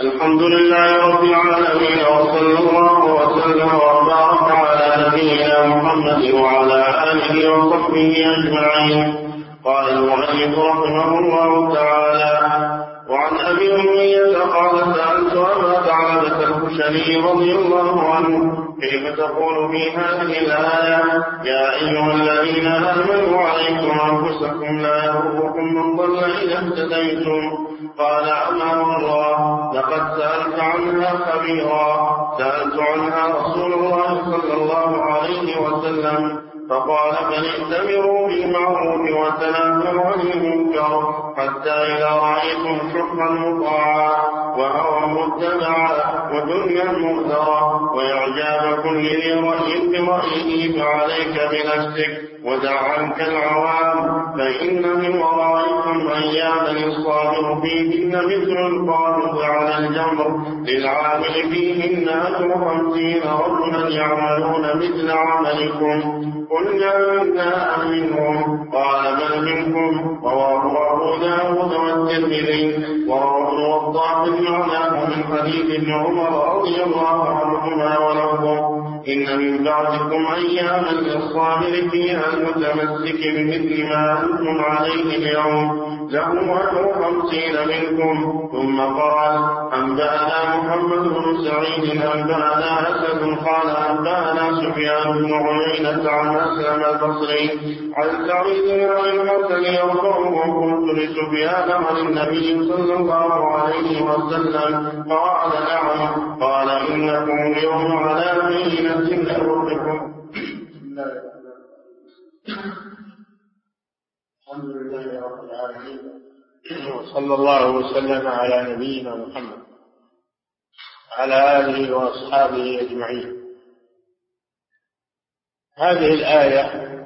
الحمد لله رب العالمين، وصلى الله وسلم وبارك على نبينا محمد وعلى آله وصحبه أجمعين. قال المؤلف رحمه الله تعالى: وعن أبي أمية قال: سألت أبا ثعلبة الخشني رضي الله عنه: كيف تقول في هذه الآية: يا أيها الذين آمنوا عليكم أنفسكم لا يضركم من ضل إذا اهتديتم؟ قال: أما والله لقد سألت عنها خبيرا. سألت عنها رسول الله صلى الله عليه وسلم فقال: بل ائتمروا بالمعروف وتناهوا عن المنكر، حتى إذا رأيتم شحا مطاعا وهوى متبعا ودنيا مؤثرة وإعجاب كل ذي رأي برأيه فعليك بنفسك ودع عنك العوام، فإن من ورائكم أياما الصابر فيهن مثل القابض على الجمر للعامل فيهن أجر 50 رجلا يعملون مثل عملكم. قلنا منا منهم؟ قال: بل منكم. رواه أبو داود والترمذي. وروى ابن وضاح معناه من حديث ابن عمر رضي الله عنهما ولفظه: إن من بعدكم أياما للصابر فيها المتمسك بمثل ما أنتم عليه اليوم له أجر 50 منكم. ثم قال: أنبأنا محمد بن سعيد أنبأنا أسد قال: أنبأنا سفيان بن عيينة عن أسلم البصري عن سعيد عن الحسن يرفعه: قلت لسفيان عن النبي صلى الله عليه وسلم؟ قال: نعم. قال: إنكم اليوم على بينة من ربكم. الحمد لله رب العالمين، وصلى الله وسلم على نبينا محمد وعلى آله وأصحابه أجمعين. هذه الآية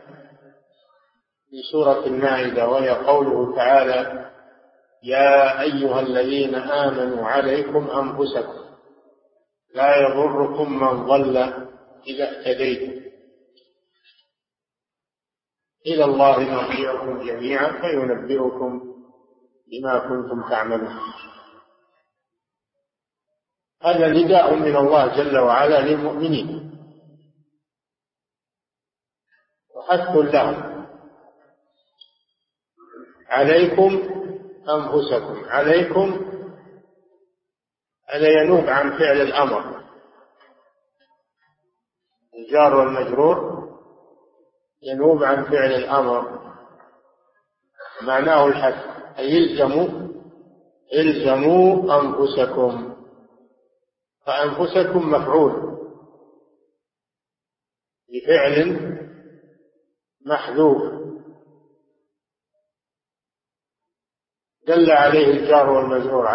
في سورة المائدة، وهي قوله تعالى: يا أيها الذين آمنوا عليكم أنفسكم لا يضركم من ضل إذا اهتديتم إلى الله مرجعكم جميعا فينبئكم بما كنتم تعملون. هذا نداء من الله جل وعلا للمؤمنين وحث لهم: عليكم أنفسكم. عليكم هذا ينوب عن فعل الأمر، الجار والمجرور ينوب عن فعل الأمر، معناه الحث، أي إلزموا أنفسكم. فأنفسكم مفعول بفعل محذوف دل عليه الجار والمجرور: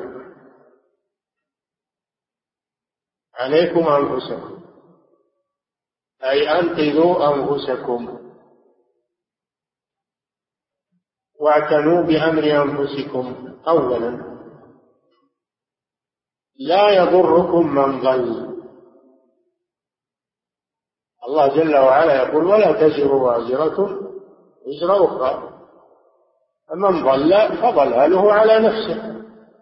عليكم أنفسكم، أي أنقذوا أنفسكم واعتنوا بأمر أنفسكم. أولا: لا يضركم من ضل. الله جل وعلا يقول: ولا تزر وازرة وزر أخرى، فمن ضل فضلاله على نفسه،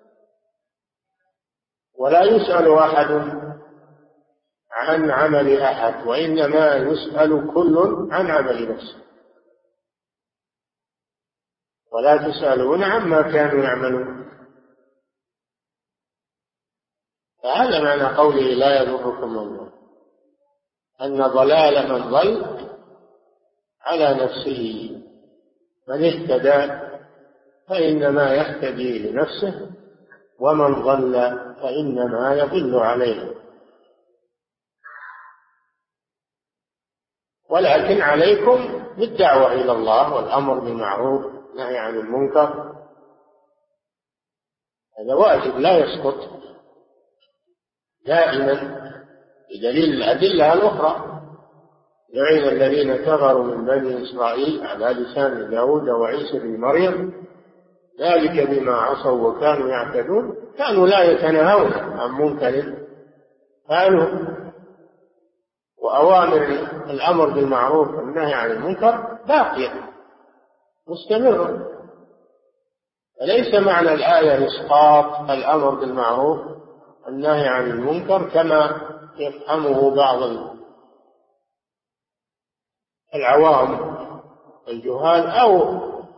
ولا يسأل أحد عن عمل أحد، وإنما يسأل كل عن عمل نفسه، ولا تسألون عما كانوا يعملون. فهذا معنى قوله: لا يضركم من ضل، أن ضلال من ضل على نفسه. من اهتدى فإنما يهتدي لنفسه، ومن ضل فإنما يضل عليه. ولكن عليكم بالدعوة إلى الله والأمر بالمعروف والنهي عن المنكر، هذا واجب لا يسقط دائما بدليل الأدلة الأخرى: لعن الذين كفروا من بني إسرائيل على لسان داود وعيسى بن مريم ذلك بما عصوا وكانوا يعتدون كانوا لا يتناهون عن منكر فعلوا. وأوامر الأمر بالمعروف والنهي عن المنكر باقية مستمرة، فليس معنى الآية إسقاط الأمر بالمعروف والنهي عن المنكر كما يفهمه بعض العوام الجهال أو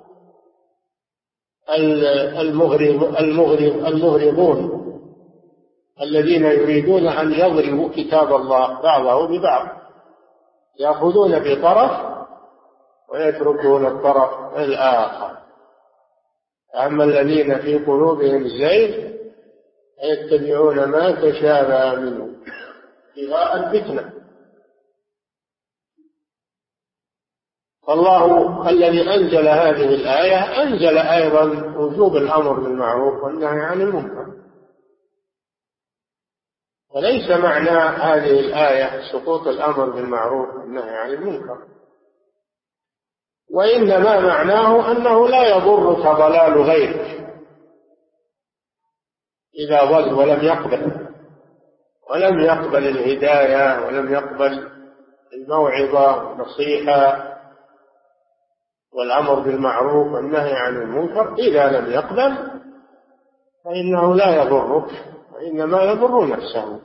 المغرضون الذين يريدون أن يضربوا كتاب الله بعضه ببعض، يأخذون بطرف ويتركون الطرف الآخر. أما الذين في قلوبهم زيغ يتبعون ما تشابه منه ابتغاء الفتنة. فالله الذي أنزل هذه الآية أنزل أيضا وجوب الأمر بالمعروف والنهي عن المنكر. وليس معنى هذه الآية سقوط الأمر بالمعروف والنهي عن المنكر، وإنما معناه أنه لا يضرك ضلال غيرك إذا ضل ولم يقبل الهداية ولم يقبل الموعظة والنصيحة والأمر بالمعروف والنهي عن المنكر. إذا لم يقبل فإنه لا يضرك وإنما يضر نفسه.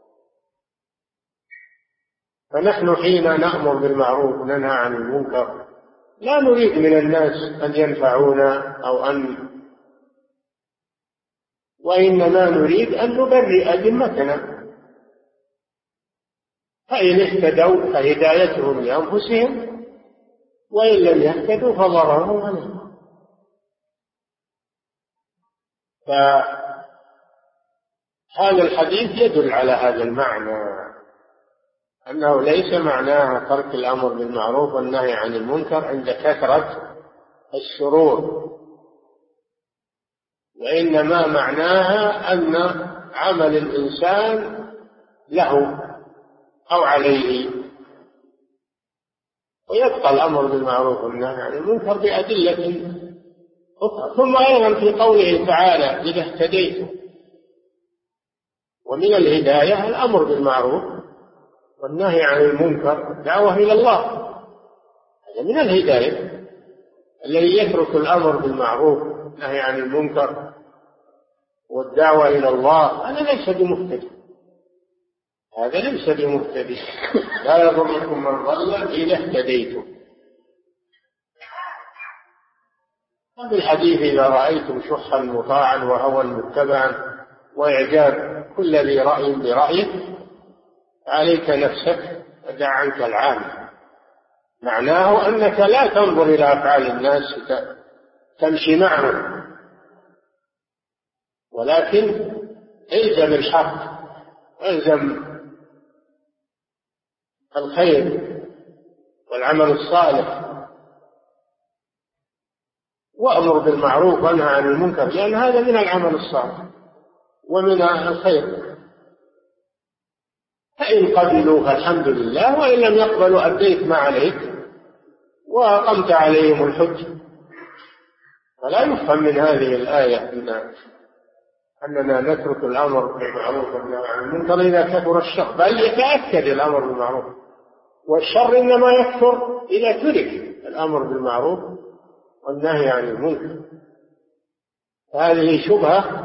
فنحن حين نأمر بالمعروف وننهى عن المنكر لا نريد من الناس أن ينفعونا وإنما نريد أن نبرئ ذمتنا. فإن اهتدوا فهدايتهم لأنفسهم وإن لم يهتدوا فضررهم عليهم. فهذا الحديث يدل على هذا المعنى، أنه ليس معناه ترك الأمر بالمعروف والنهي عن المنكر عند كثرة الشرور، وإنما معناها أن عمل الإنسان له أو عليه، ويبقى الأمر بالمعروف والنهي عن المنكر بأدلة أخرى. ثم أيضا في قوله تعالى إذا اهتديتم، ومن الهداية الأمر بالمعروف والنهي عن المنكر دعوة إلى الله، هذا من الهداية. الذي يترك الأمر بالمعروف والنهي عن المنكر والدعوة إلى الله هذا ليس بمهتدي، لا يضركم من ضل إذا اهتديتم. وفي الحديث إذا رأيتم شحا مطاعا وهوى متبعا وإعجاب كل ذي رأي برأيه عليك نفسك ودع عنك العام. معناه أنك لا تنظر إلى أفعال الناس تمشي معهم، ولكن الزم الحق والزم الخير والعمل الصالح وأمر بالمعروف وانهى عن المنكر، لأن هذا من العمل الصالح ومن الخير. فإن قبلوا فالحمد لله، وإن لم يقبلوا أديت ما عليك وأقمت عليهم الحج. فلا يفهم من هذه الآية أننا نترك الأمر بالمعروف والنهي عن المنكر إذا كثر الشر، بل يتأكد الأمر بالمعروف، والشر إنما يكثر إذا ترك الأمر بالمعروف والنهي عن المنكر. هذه شبهة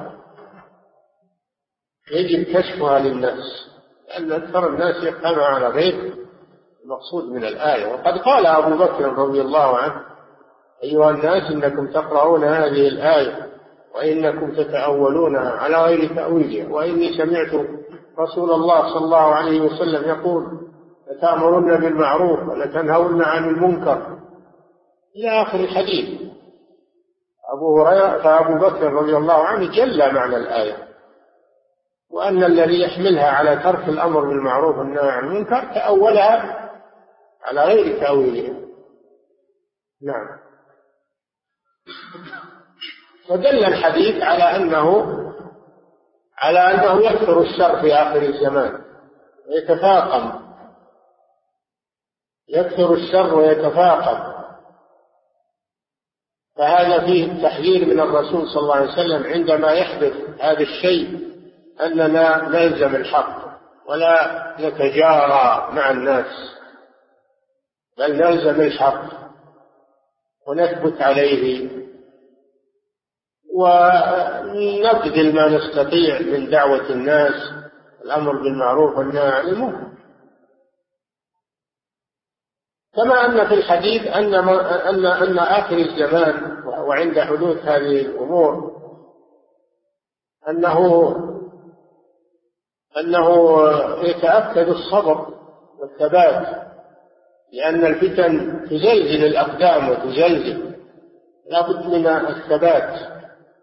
يجب كشفها للناس، لأن أكثر الناس يفهمها على غير المقصود من الآية. وقد قال أبو بكر رضي الله عنه أيها الناس إنكم تقرؤون هذه الآية وإنكم تتأولونها على غير تأويلها، وإني سمعت رسول الله صلى الله عليه وسلم يقول لتأمرن بالمعروف ولتنهون عن المنكر إلى آخر الحديث. فأبو بكر رضي الله عنه جل معنى الآية، وأن الذي يحملها على ترك الأمر بالمعروف والنهي عن المنكر تأولها على غير تأويلها. نعم. ودل الحديث على أنه يكثر الشر في آخر الزمان ويتفاقم، يكثر الشر ويتفاقم. فهذا فيه تحذير من الرسول صلى الله عليه وسلم عندما يحدث هذا الشيء أننا نلزم الحق ولا نتجارى مع الناس، بل نلزم الحق ونثبت عليه ونبذل ما نستطيع من دعوة الناس، الأمر بالمعروف والنهي عن المنكر. كما أن في الحديث أن آخر الزمان وعند حدوث هذه الأمور أنه يتأكد الصبر والثبات، لأن الفتن تزلزل الأقدام وتزلزل، لا بد من الثبات.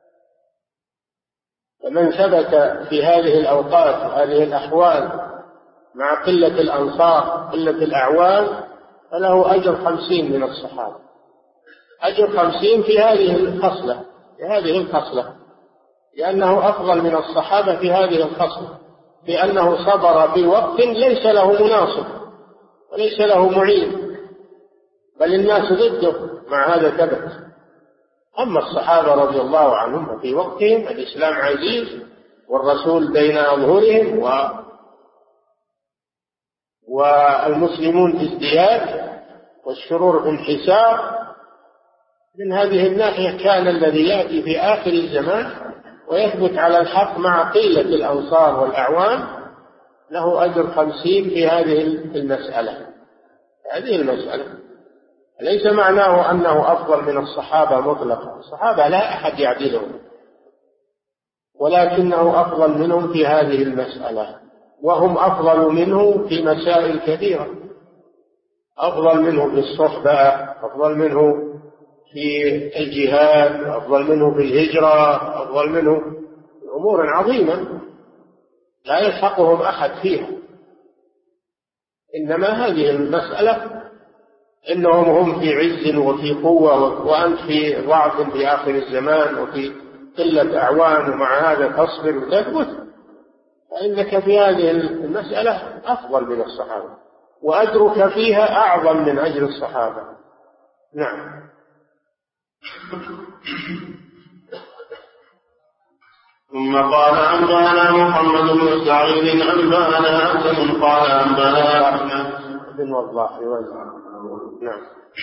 فمن ثبت في هذه الأوقات وهذه الأحوال مع قلة الأنصار قلة الأعوان فله أجر 50 من الصحابة، أجر 50 في هذه الخصلة، لأنه أفضل من الصحابة في هذه الخصلة، لأنه صبر في وقت ليس له مناصر وليس له معين، بل الناس ضده، مع هذا ثبت. أما الصحابة رضي الله عنهم في وقتهم الإسلام عزيز والرسول بين أظهرهم والمسلمون في ازدياد والشرور في انحسار، من هذه الناحية كان الذي يأتي في آخر الزمان ويثبت على الحق مع قلة الأنصار والأعوان له أجر 50 في هذه المسألة. ليس معناه أنه أفضل من الصحابة مطلقا، الصحابة لا أحد يعدلهم، ولكنه أفضل منهم في هذه المسألة، وهم أفضل منه في مسائل كثيرة، أفضل منه في الصحبة، أفضل منه في الجهاد، أفضل منه في الهجرة، أفضل منه في أمور عظيمة لا يلحقهم أحد فيها. إنما هذه المسألة إنهم هم في عز وفي قوة وأنت في ضعف في آخر الزمان وفي قلة أعوان، ومع هذا تصبر وتثبت، فإنك في هذه المسألة أفضل من الصحابة، وأجرك فيها أعظم من أجر الصحابة. نعم. ثم قال أنبأنا محمد بن سعيد أنبأنا حسن قال أنبأنا أحمد بن وضاح. نعم.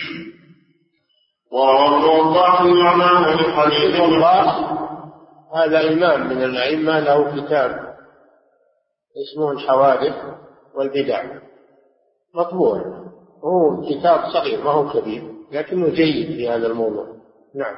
ووضاح معناه الحديث. وضاح هذا إمام من الأئمة، له كتاب اسمه الحوادث والبدع، مطبوع، هو كتاب صغير ما هو كبير لكنه جيد في هذا الموضوع. نعم.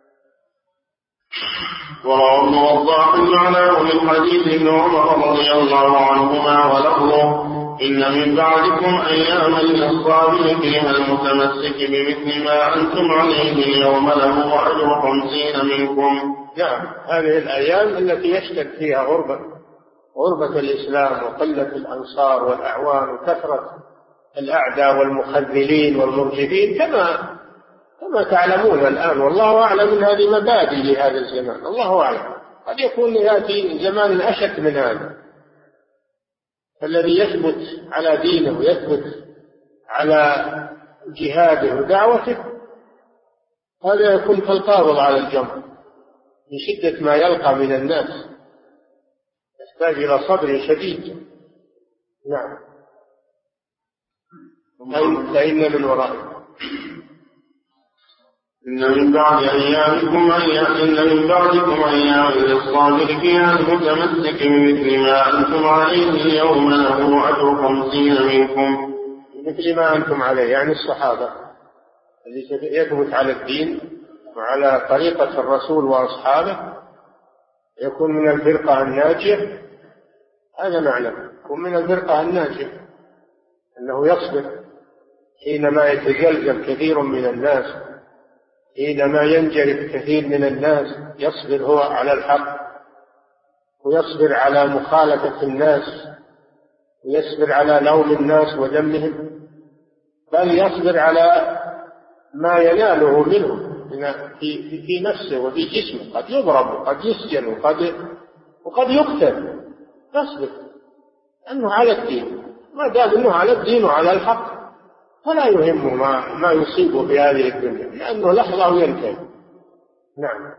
ووضاح معناه من حديث ابن عمر رضي الله عنهما ولفظه إن من بعدكم أياما للصابر فيها المتمسك بمثل ما أنتم عليه اليوم له أجر 50 منكم. نعم، هذه الأيام التي يشتد فيها غربة الإسلام وقلة الأنصار والأعوان وكثرة الأعداء والمخذلين والمرجفين كما تعلمون الآن، والله أعلم من هذه مبادئ لهذا الزمان، الله أعلم، قد يكون يأتي زمان أشد من هذا. فالذي يثبت على دينه ويثبت على جهاده ودعوته هذا يكون كالقابض على الجمر من شدة ما يلقى من الناس، يحتاج إلى صبر شديد. نعم. فإن من ورائه إن من بعدكم أيام للصابر فيها المتمسك بمثل ما أنتم عليه اليوم له أجر 50 منكم. مثل ما أنتم عليه يعني الصحابة الذي يثبت على الدين وعلى طريقة الرسول وأصحابه يكون من الفرقة الناجية. هذا معنى يكون من الفرقة الناجية، أنه يصبر حينما يتزلزل كثير من الناس، حينما ينجرف كثير من الناس يصبر هو على الحق، ويصبر على مخالفة الناس، ويصبر على لوم الناس وذمهم، بل يصبر على ما يناله منهم في نفسه وفي جسمه، قد يضرب وقد يسجن وقد يقتل، يصبر أنه على الدين، ما دام أنه على الدين وعلى الحق فلا يهمه ما يصيبه في هذه الدنيا، لأنه لحظة وينتهي. نعم.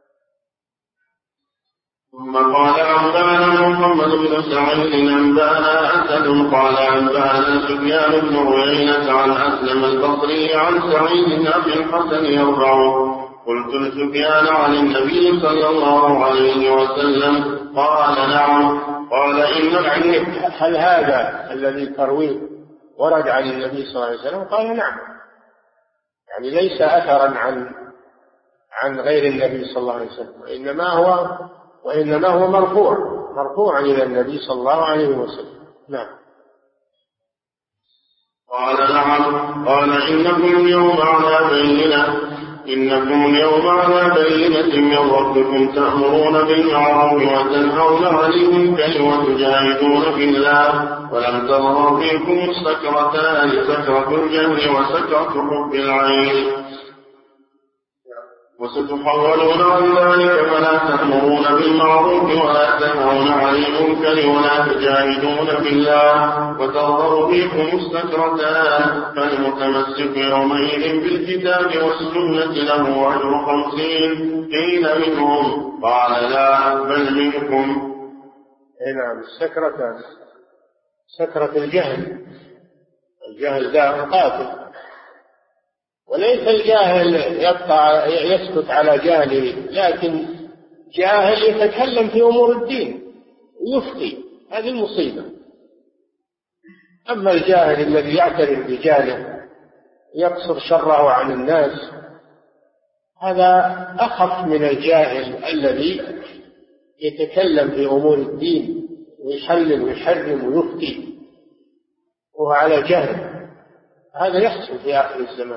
ثم قال أنبأنا محمد بن سعيد أنبأنا أسد قال أنبأنا سفيان بن عيينة عن أسلم البصري عن سعيد أبي الحسن يرفعه قلت لسفيان عن النبي صلى الله عليه وسلم قال نعم. قال يعني هل هذا الذي ترويه ورد عن النبي صلى الله عليه وسلم؟ قال نعم، يعني ليس أثرا عن غير النبي صلى الله عليه وسلم، وإنما هو مرفوع إلى النبي صلى الله عليه وسلم. نعم. قال نعم. قال إنكم اليوم على بينة من ربكم تأمرون بالمعروف وتنهون عن المنكر وتجاهدون في الله ولم تظهر فيكم السكرتان، سكرة الجهل وسكرة حب العين، وستحولون عن ذلك فلا تأمرون بالمعروف ولا تنهون عن المنكر ولا تجاهدون في الله وتظهر فيكم السكرتان، فالمتمسك يومئذ بالكتاب والسنة له أجر 50. قيل منهم؟ قال لا بل منكم. نعم. السكرتان، سكرة الجهل داء قاتل، وليس الجاهل يسكت على جهله، لكن جاهل يتكلم في أمور الدين ويفتي، هذه المصيبة. أما الجاهل الذي يعترف بجهله يقصر شره عن الناس، هذا أخف من الجاهل الذي يتكلم في أمور الدين ويحلل ويحرم ويفتي وهو على جهل. هذا يحصل في آخر الزمان،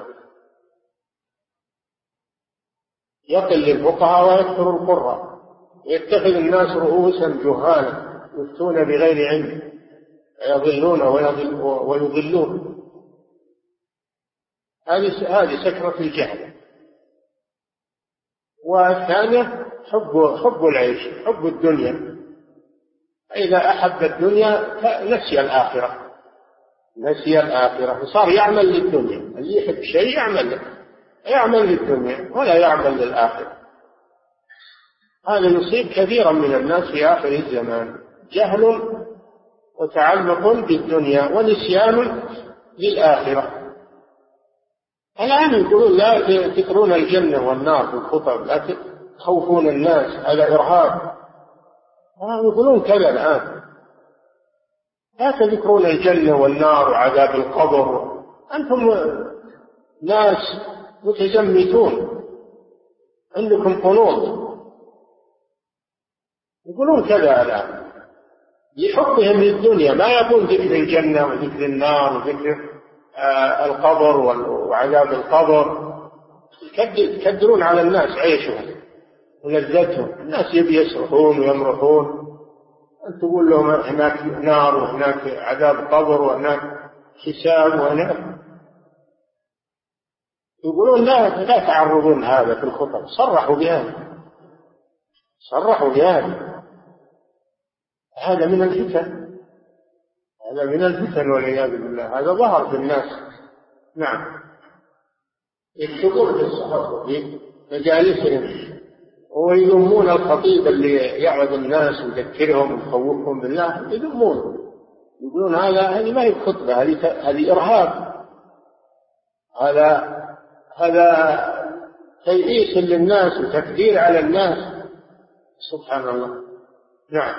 يقل الفقهاء ويكثر القراء، ويتخذ الناس رؤوسا جهالا يفتون بغير علم، يضلون ويضلون. هذه سكرة الجهل. والثانية حب العيش، حب الدنيا. إذا أحب الدنيا نسي الآخرة وصار يعمل للدنيا. اللي يحب شيء يعمل للدنيا ولا يعمل للآخرة. هذا يصيب كثيرا من الناس في آخر الزمان، جهل وتعلق بالدنيا ونسيان للآخرة. الآن يقولون لا تذكرون الجنة والنار في الخطب، لا تخوفون الناس، هذا إرهاب. يقولون كذا الآن، لا تذكرون الجنة والنار وعذاب القبر، أنتم ناس متزمتون عندكم قنوط. يقولون كذا الآن لحبهم للدنيا، ما يقول ذكر الجنة وذكر النار وذكر القبر وعذاب القبر. يكدرون على الناس عيشهم ولذتهم. الناس يسرحون ويمرحون، أن تقول لهم هناك نار وهناك عذاب قبر وهناك حساب وهناك. يقولون لا تعرضون هذا في الخطب. صرحوا بهذا. هذا من الفتن والعياذ بالله. هذا ظهر في الناس. نعم. يكتبون في الصحف في مجالسهم ويذمون الخطيب اللي يعظ الناس ويذكرهم ويخوفهم بالله، يذمونه، يقولون هذه ما هي خطبة، هذه إرهاب، هذا تيئيس للناس وتكدير على الناس. سبحان الله. نعم.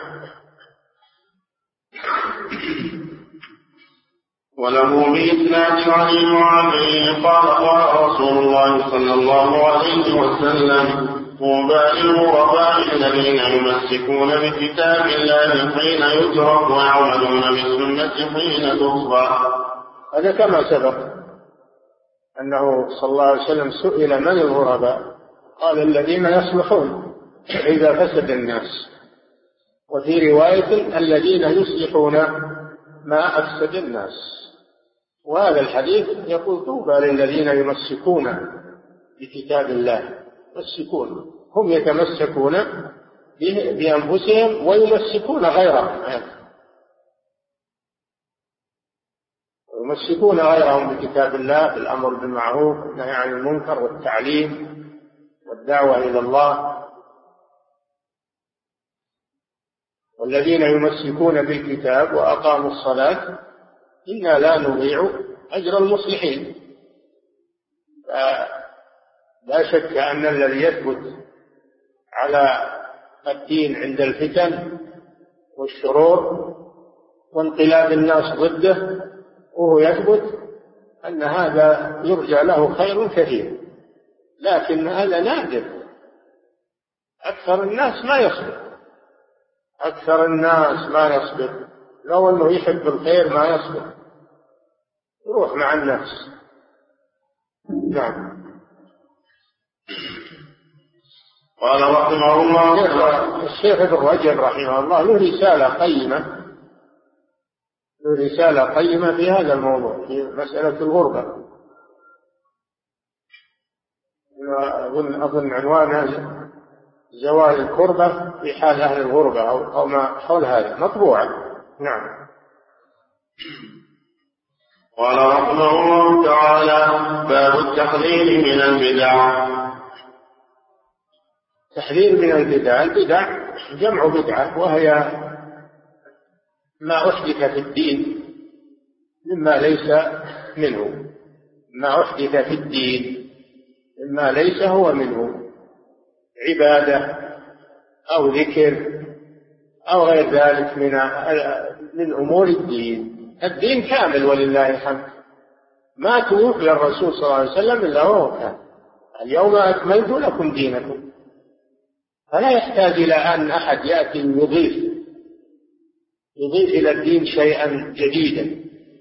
وله بإسناد عن المعافي قال رسول الله صلى الله عليه وسلم: طوبى للغرباء الذين يمسكون بكتاب الله حين يترك ويعملون بالسنة حين تصبح. هذا كما سبق أنه صلى الله عليه وسلم سئل من الغرباء، قال الذين يصلحون إذا فسد الناس، وفي رواية الذين يصلحون ما أفسد الناس. وهذا الحديث يقول: طوبى للذين يمسكون بكتاب الله. يمسكون، هم يتمسكون بأنفسهم ويمسكون غيرهم، يمسكون غيرهم بكتاب الله في الأمر بالمعروف والنهي عن المنكر والتعليم والدعوة إلى الله. والذين يمسكون بالكتاب وأقاموا الصلاة إنا لا نضيع أجر المصلحين. لا شك أن الذي يثبت على الدين عند الفتن والشرور وانقلاب الناس ضده وهو يثبت أن هذا يرجى له خير كثير، لكن هذا نادر. أكثر الناس ما يصبر، لو أنه يحب الخير ما يصبر، يروح مع الناس. نعم. قال رحمه الله الشيخ ابن رجب رحمه الله له رسالة قيمة في هذا الموضوع، في مسألة الغربة. أظن عنوانها زوال الكربة في حال أهل الغربة أو ما حول هذا، مطبوعة. نعم. قال رحمه الله تعالى: باب التحذير من البدع. تحذير من البدع. البدع جمع بدعة، وهي ما أحدث في الدين مما ليس منه، ما أحدث في الدين مما ليس هو منه، عبادة أو ذكر أو غير ذلك من أمور الدين. الدين كامل ولله الحمد، ما توفي الرسول صلى الله عليه وسلم إلا وهو كامل. اليوم أكملت لكم دينكم، فلا يحتاج إلى أن أحد يأتي يضيف إلى الدين شيئا جديدا،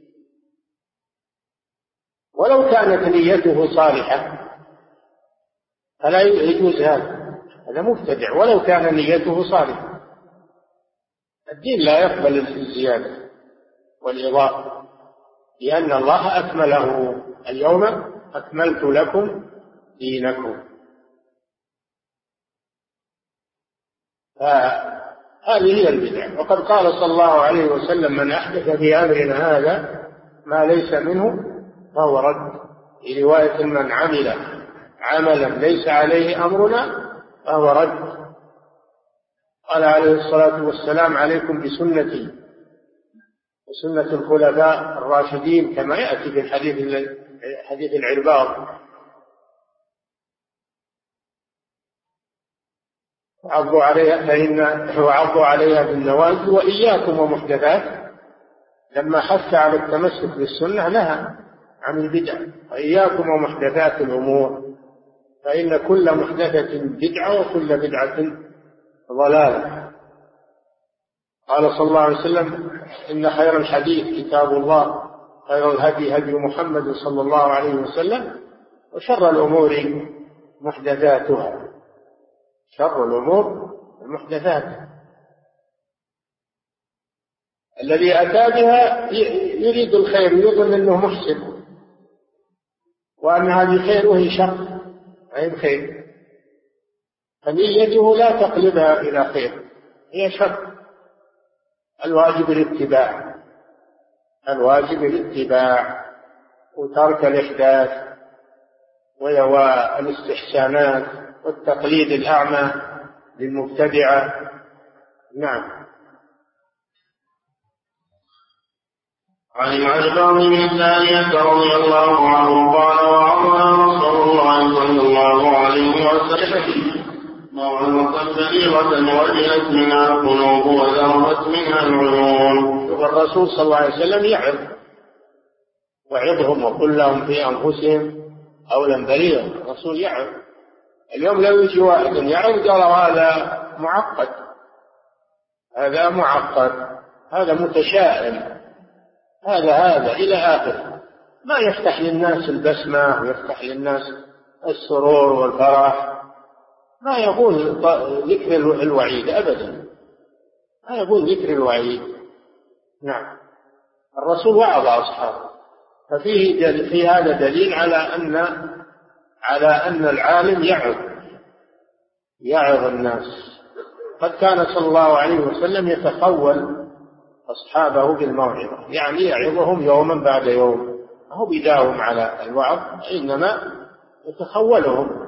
ولو كانت نيته صالحة فلا يجوز هذا مبتدع ولو كان نيته صالحة. الدين لا يقبل الزيادة والإضافة، لأن الله أكمله. اليوم أكملت لكم دينكم. هذه هي البدع. وقد قال صلى الله عليه وسلم: من أحدث في أمرنا هذا ما ليس منه فهو رد. في رواية: من عمل عملا ليس عليه أمرنا فهو رد. قال عليه الصلاة والسلام: عليكم بسنتي وسنة الخلفاء الراشدين، كما يأتي في حديث العرباض: وعضوا عليها بالنواجذ وإياكم ومحدثات. لما حث على التمسك بالسنة نهى عن البدع: وإياكم ومحدثات الأمور، فإن كل محدثة بدعة وكل بدعة ضلالة. قال صلى الله عليه وسلم: إن خير الحديث كتاب الله، خير الهدي هدي محمد صلى الله عليه وسلم، وشر الأمور محدثاتها. شر الأمور المحدثات. الذي أتى بها يريد الخير، يظن أنه محسن وأن هذه خير وهي شر، أي خير، فنيته لا تقلبها إلى خير، هي شر. الواجب الاتباع وترك الإحداث والاستحسانات والتقليد الأعمى للمبتدعة. نعم. عن العرباض بن ثانية رضي الله عنه قال: وعظنا رسول الله صلى الله عليه وسلم موعظة بليغة وجلت منها القلوب وذرفت منها العيون. الرسول صلى الله عليه وسلم وعظهم وقل لهم في أنفسهم قولا بليغا. الرسول يعظ. اليوم لو يجي واحد يعظ قال: هذا معقد، هذا متشائم، هذا إلى آخر، ما يفتح للناس البسمة ويفتح للناس السرور والفرح، ما يقول ذكر الوعيد أبدا، ما يقول ذكر الوعيد. نعم. الرسول وعظ أصحابه، في هذا دليل على أن العالم يعظ الناس. قد كان صلى الله عليه وسلم يتخول أصحابه بالموعظة، يعني يعظهم يوما بعد يوم، هو بداهم على الوعظ، إنما يتخولهم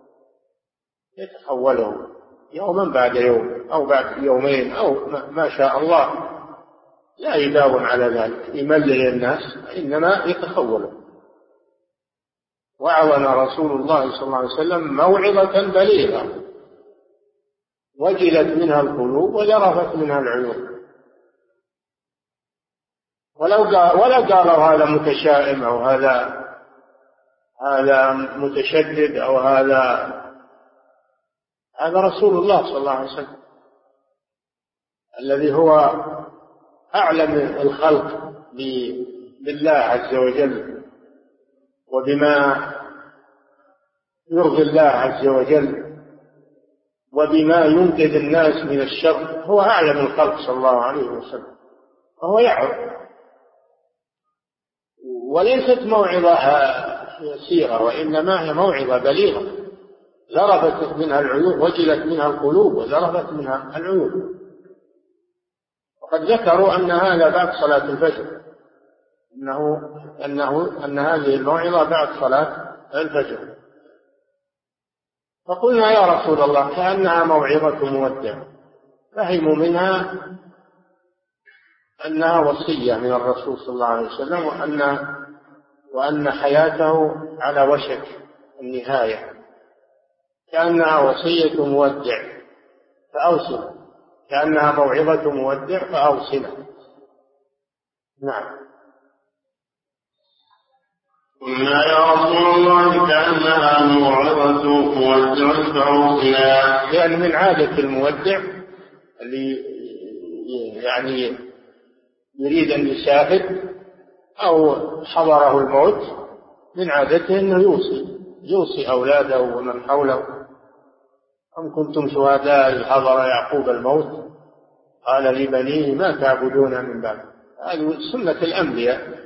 يوما بعد يوم أو بعد يومين أو ما شاء الله، لا يداوم على ذلك يملل الناس، إنما يتخولهم. وعظنا رسول الله صلى الله عليه وسلم موعظة بليغة وجلت منها القلوب وذرفت منها العيون. ولا قالوا هذا متشائم أو هذا متشدد أو هذا رسول الله صلى الله عليه وسلم الذي هو أعلم الخلق بالله عز وجل وبما يرضي الله عز وجل وبما ينقذ الناس من الشر. هو أعلم الخلق صلى الله عليه وسلم وهو يعرف. وليست موعظة يسيرة وإنما هي موعظة بليغة ذرفت منها العيون وجلت منها القلوب وذرفت منها العيون. وقد ذكروا أن هذا بعد صلاة الفجر، أن هذه الموعظة بعد صلاة الفجر. فقلنا يا رسول الله كأنها موعظة مودع، فهموا منها أنها وصية من الرسول صلى الله عليه وسلم وأن حياته على وشك النهاية، كأنها وصية مودع فأوصنا، كأنها موعظة مودع فأوصنا. نعم. قلنا يا رسول الله كأنها موعظة مودع فأوصنا. لأن من عادة المودع اللي يعني يريد أن يسافر أو حضره الموت من عادته أنه يوصي أولاده ومن حوله. أم كنتم شهداء إذ حضر يعقوب الموت قال لبنيه ما تعبدون من بعد. هذه سنة الأنبياء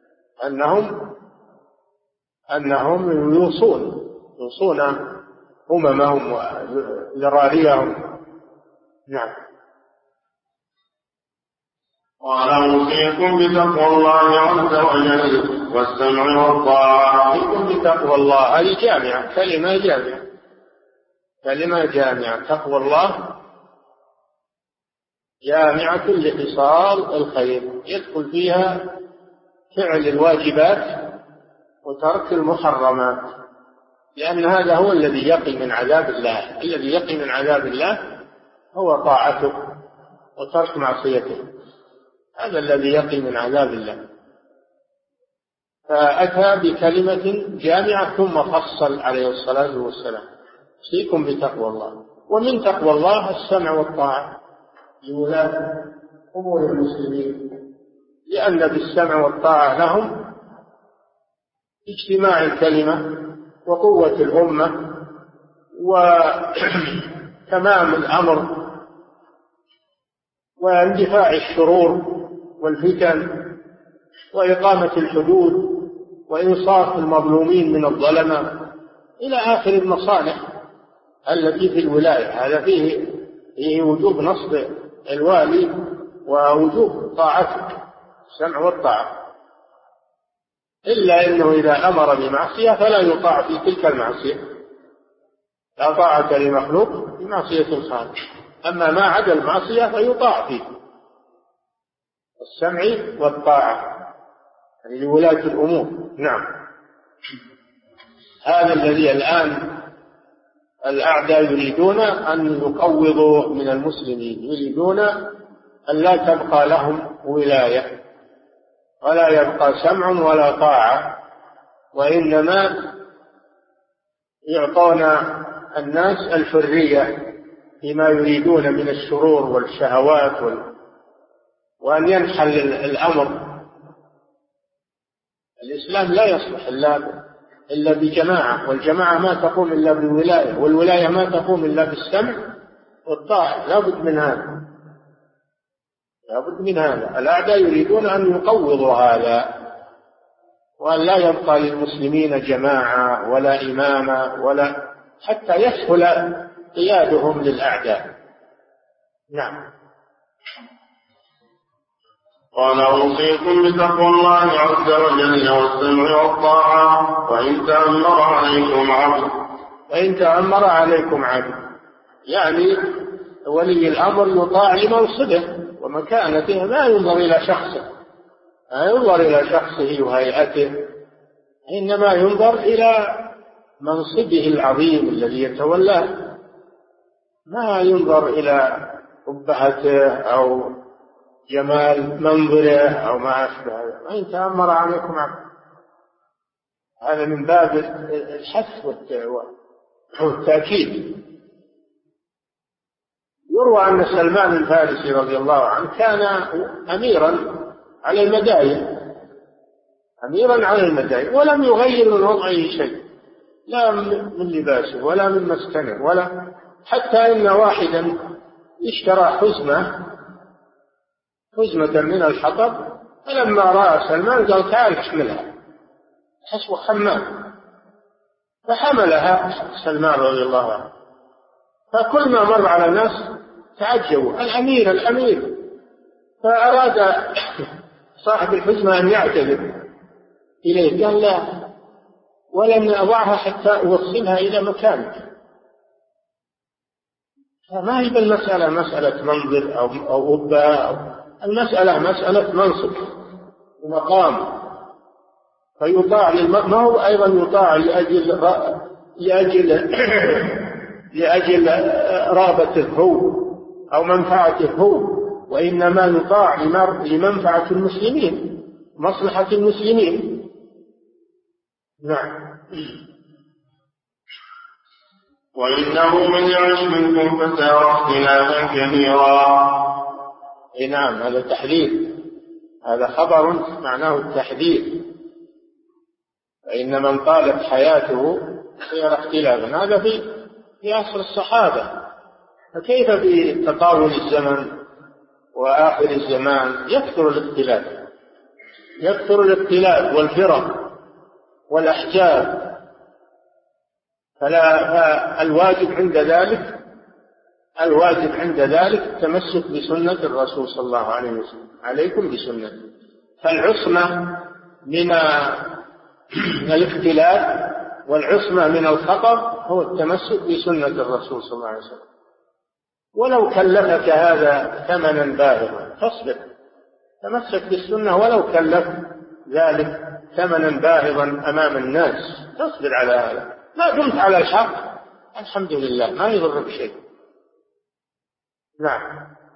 أنهم يوصون أممهم وذراريهم. نعم. قال أوصيكم بتقوى الله عز وجل والسمع والطاعة. أوصيكم بتقوى الله، هذه جامعة، كلمة جامعة. تقوى الله جامعة لخصال الخير، يدخل فيها فعل الواجبات وترك المحرمات، لأن هذا هو الذي يقي من عذاب الله. الذي يقي من عذاب الله هو طاعته وترك معصيته، هذا الذي يقي من عذاب الله. فأتى بكلمة جامعة ثم فصل عليه الصلاة والسلام أوصيكم بتقوى الله. ومن تقوى الله السمع والطاعة لولاة أمور المسلمين، لأن بالسمع والطاعة لهم اجتماع الكلمة وقوة الأمة وتمام الأمر واندفاع الشرور والفتن وإقامة الحدود وإنصاف المظلومين من الظلمة إلى آخر المصالح التي في الولاية. هذا فيه وجوب نصب الوالي ووجوب طاعته السمع والطاعة، إلا أنه إذا أمر بمعصية فلا يطاع في تلك المعصية، لا طاعة لمخلوق في معصية الخالق. أما ما عدا المعصية فيطاع فيه السمع والطاعة يعني لولاة الأمور. نعم. هذا الذي الآن الأعداء يريدون أن يقوضوا من المسلمين، يريدون أن لا تبقى لهم ولاية ولا يبقى سمع ولا طاعة، وإنما يعطون الناس الحرية فيما يريدون من الشرور والشهوات وأن ينحل الأمر. الإسلام لا يصلح إلا بجماعة، والجماعة ما تقوم إلا بالولاية، والولاية ما تقوم إلا بالسمع والطاعة. لا بد من هذا. الأعداء يريدون أن يقوضوا هذا وأن لا يبقى للمسلمين جماعة ولا إمامة ولا حتى يسهل قيادهم للأعداء. نعم. قال أوصيكم بتقوى الله عز وجل والسمع والطاعة وإن تأمر عليكم عبد يعني ولي الأمر يطاع لمنصبه ومكانته، لا ينظر إلى شخصه، لا ينظر إلى شخصه وهيئته، إنما ينظر إلى منصبه العظيم الذي يتولاه، ما ينظر إلى أبهته أو جمال منظره أو ما أشبه هذا. وإن تأمر عليكم عبد، هذا من باب الحث والتأكيد. يروى أن سلمان الفارسي رضي الله عنه كان أميرا على المدائن، أميرا على المدائن، ولم يغير من وضعه شيء، لا من لباسه ولا من مسكنه، ولا حتى إن واحدا اشترى حزمة من الحطب، فلما رأى سلمان قال تعال احملها، حسب حمام، فحملها سلمان رضي الله عنه. فكل ما مر على الناس تعجبوا، الأمير، فأراد صاحب الحزمة أن يعتذر إليه، قال لا، ولم أضعها حتى أوصلها إلى مكانك. فما هي المسألة مسألة منظر أو أبا، المسألة مسألة منصب ومقام، فيطاع ما هو أيضا يطاع لأجل رابطه هو أو منفعته هو، وإنما يطاع لمنفعة المسلمين، مصلحة المسلمين. نعم. وإنه من يعش منكم فسيرى اختلافا كثيرا. نعم، هذا تحذير، هذا خبر معناه التحذير. فإن من طالت حياته سيرى اختلافا، هذا في عصر الصحابة، فكيف في تطاول الزمن وآخر الزمان يكثر الاختلاف والفرق والأحزاب. فالواجب عند ذلك التمسك بسنة الرسول صلى الله عليه وسلم، عليكم بسنته. فالعصمة من الاختلاف والعصمة من الخطر هو التمسك بسنة الرسول صلى الله عليه وسلم. ولو كلفك هذا ثمنا باهظا فاصبر، تمسك بالسنة ولو كلف ذلك ثمنا باهظا أمام الناس، تصبر على هذا، ما دمت على الحق الحمد لله، ما يضرك شيء. نعم.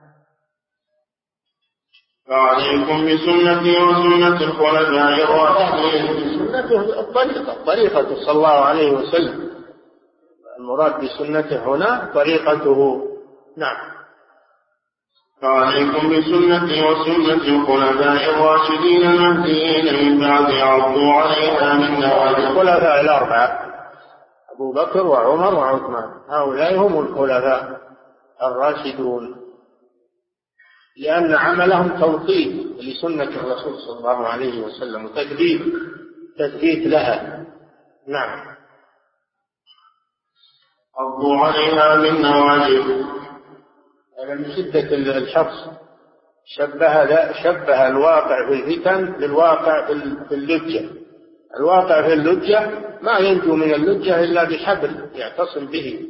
فعليكم بسنتي وسنة الخلفاء الراشدين. سنته الطريقة صلى الله عليه وسلم، المراد بسنته هنا طريقته. نعم. فعليكم بسنتي وسنة الخلفاء الراشدين المهديين من بعد، عضوا عليها من نواجذ. الخلفاء الأربعة أبو بكر وعمر وعثمان، هؤلاء هم الخلفاء الراشدون، لأن عملهم توطيد لسنة الرسول صلى الله عليه وسلم وتثبيت لها. نعم. عضوا عليها من نواجذ. هذا من شدة الحرص، شبه الواقع في الفتن بالواقع في اللجة. الواقع في اللجة ما ينجو من اللجة إلا بحبل يعتصم به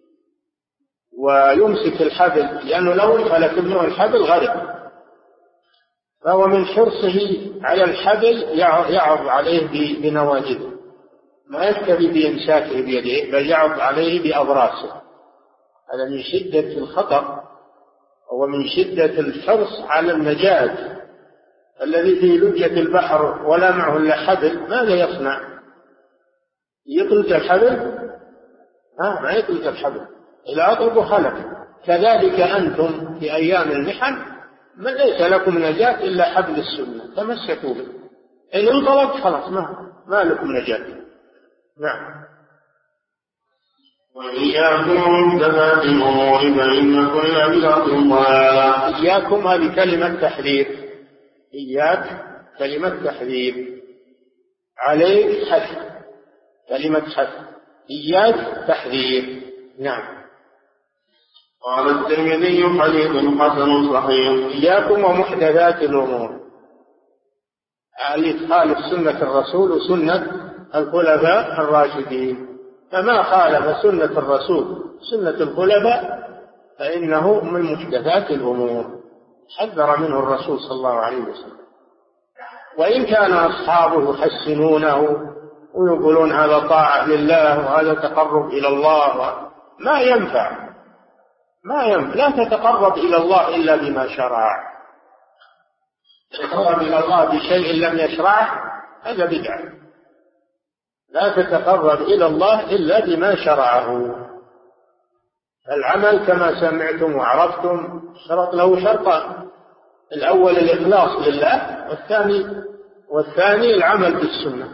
ويمسك الحبل، لأنه لو انفلت منه الحبل غرق، فهو من حرصه على الحبل يعض عليه بنواجذه، ما يكتفي بإمساكه بيده بل يعض عليه بأضراسه. هذا من شدة الخطر ومن شدة الحرص على النجاة. الذي في لجة البحر ولا معه إلا حبل ماذا يصنع؟ يطلق الحبل؟ ما يطلق الحبل، إذا أطلقوا خلق. كذلك أنتم في أيام المحن من ليس لكم نجاة إلا حبل السنة، تمسكوا به، إن انطلق خلاص ما لكم نجاة. نعم. وإياكم محدثات الأمور فإن كل بدعة ضلالة. إياكم هذه كلمة تحذير، إياك كلمة تحذير، عليك حث، كلمة حث، إياك تحذير. نعم. قال الترمذي حديث حسن صحيح. إياكم ومحدثات الأمور، اللي تخالف سنة الرسول وسنة الخلفاء الراشدين. فما خالف سنة الرسول سنة الخلفاء فإنه من محدثات الأمور، حذر منه الرسول صلى الله عليه وسلم. وإن كان أصحابه يحسنونه ويقولون هذا طاعة لله وهذا تقرب إلى الله. ما ينفع. لا تتقرب إلى الله إلا بما شرع. تتقرب إلى الله بشيء لم يشرعه هذا بدعة. لا تتقرب إلى الله إلا بما شرعه. العمل كما سمعتم وعرفتم شرط له شرطان: الأول الإخلاص لله، والثاني العمل بالسنة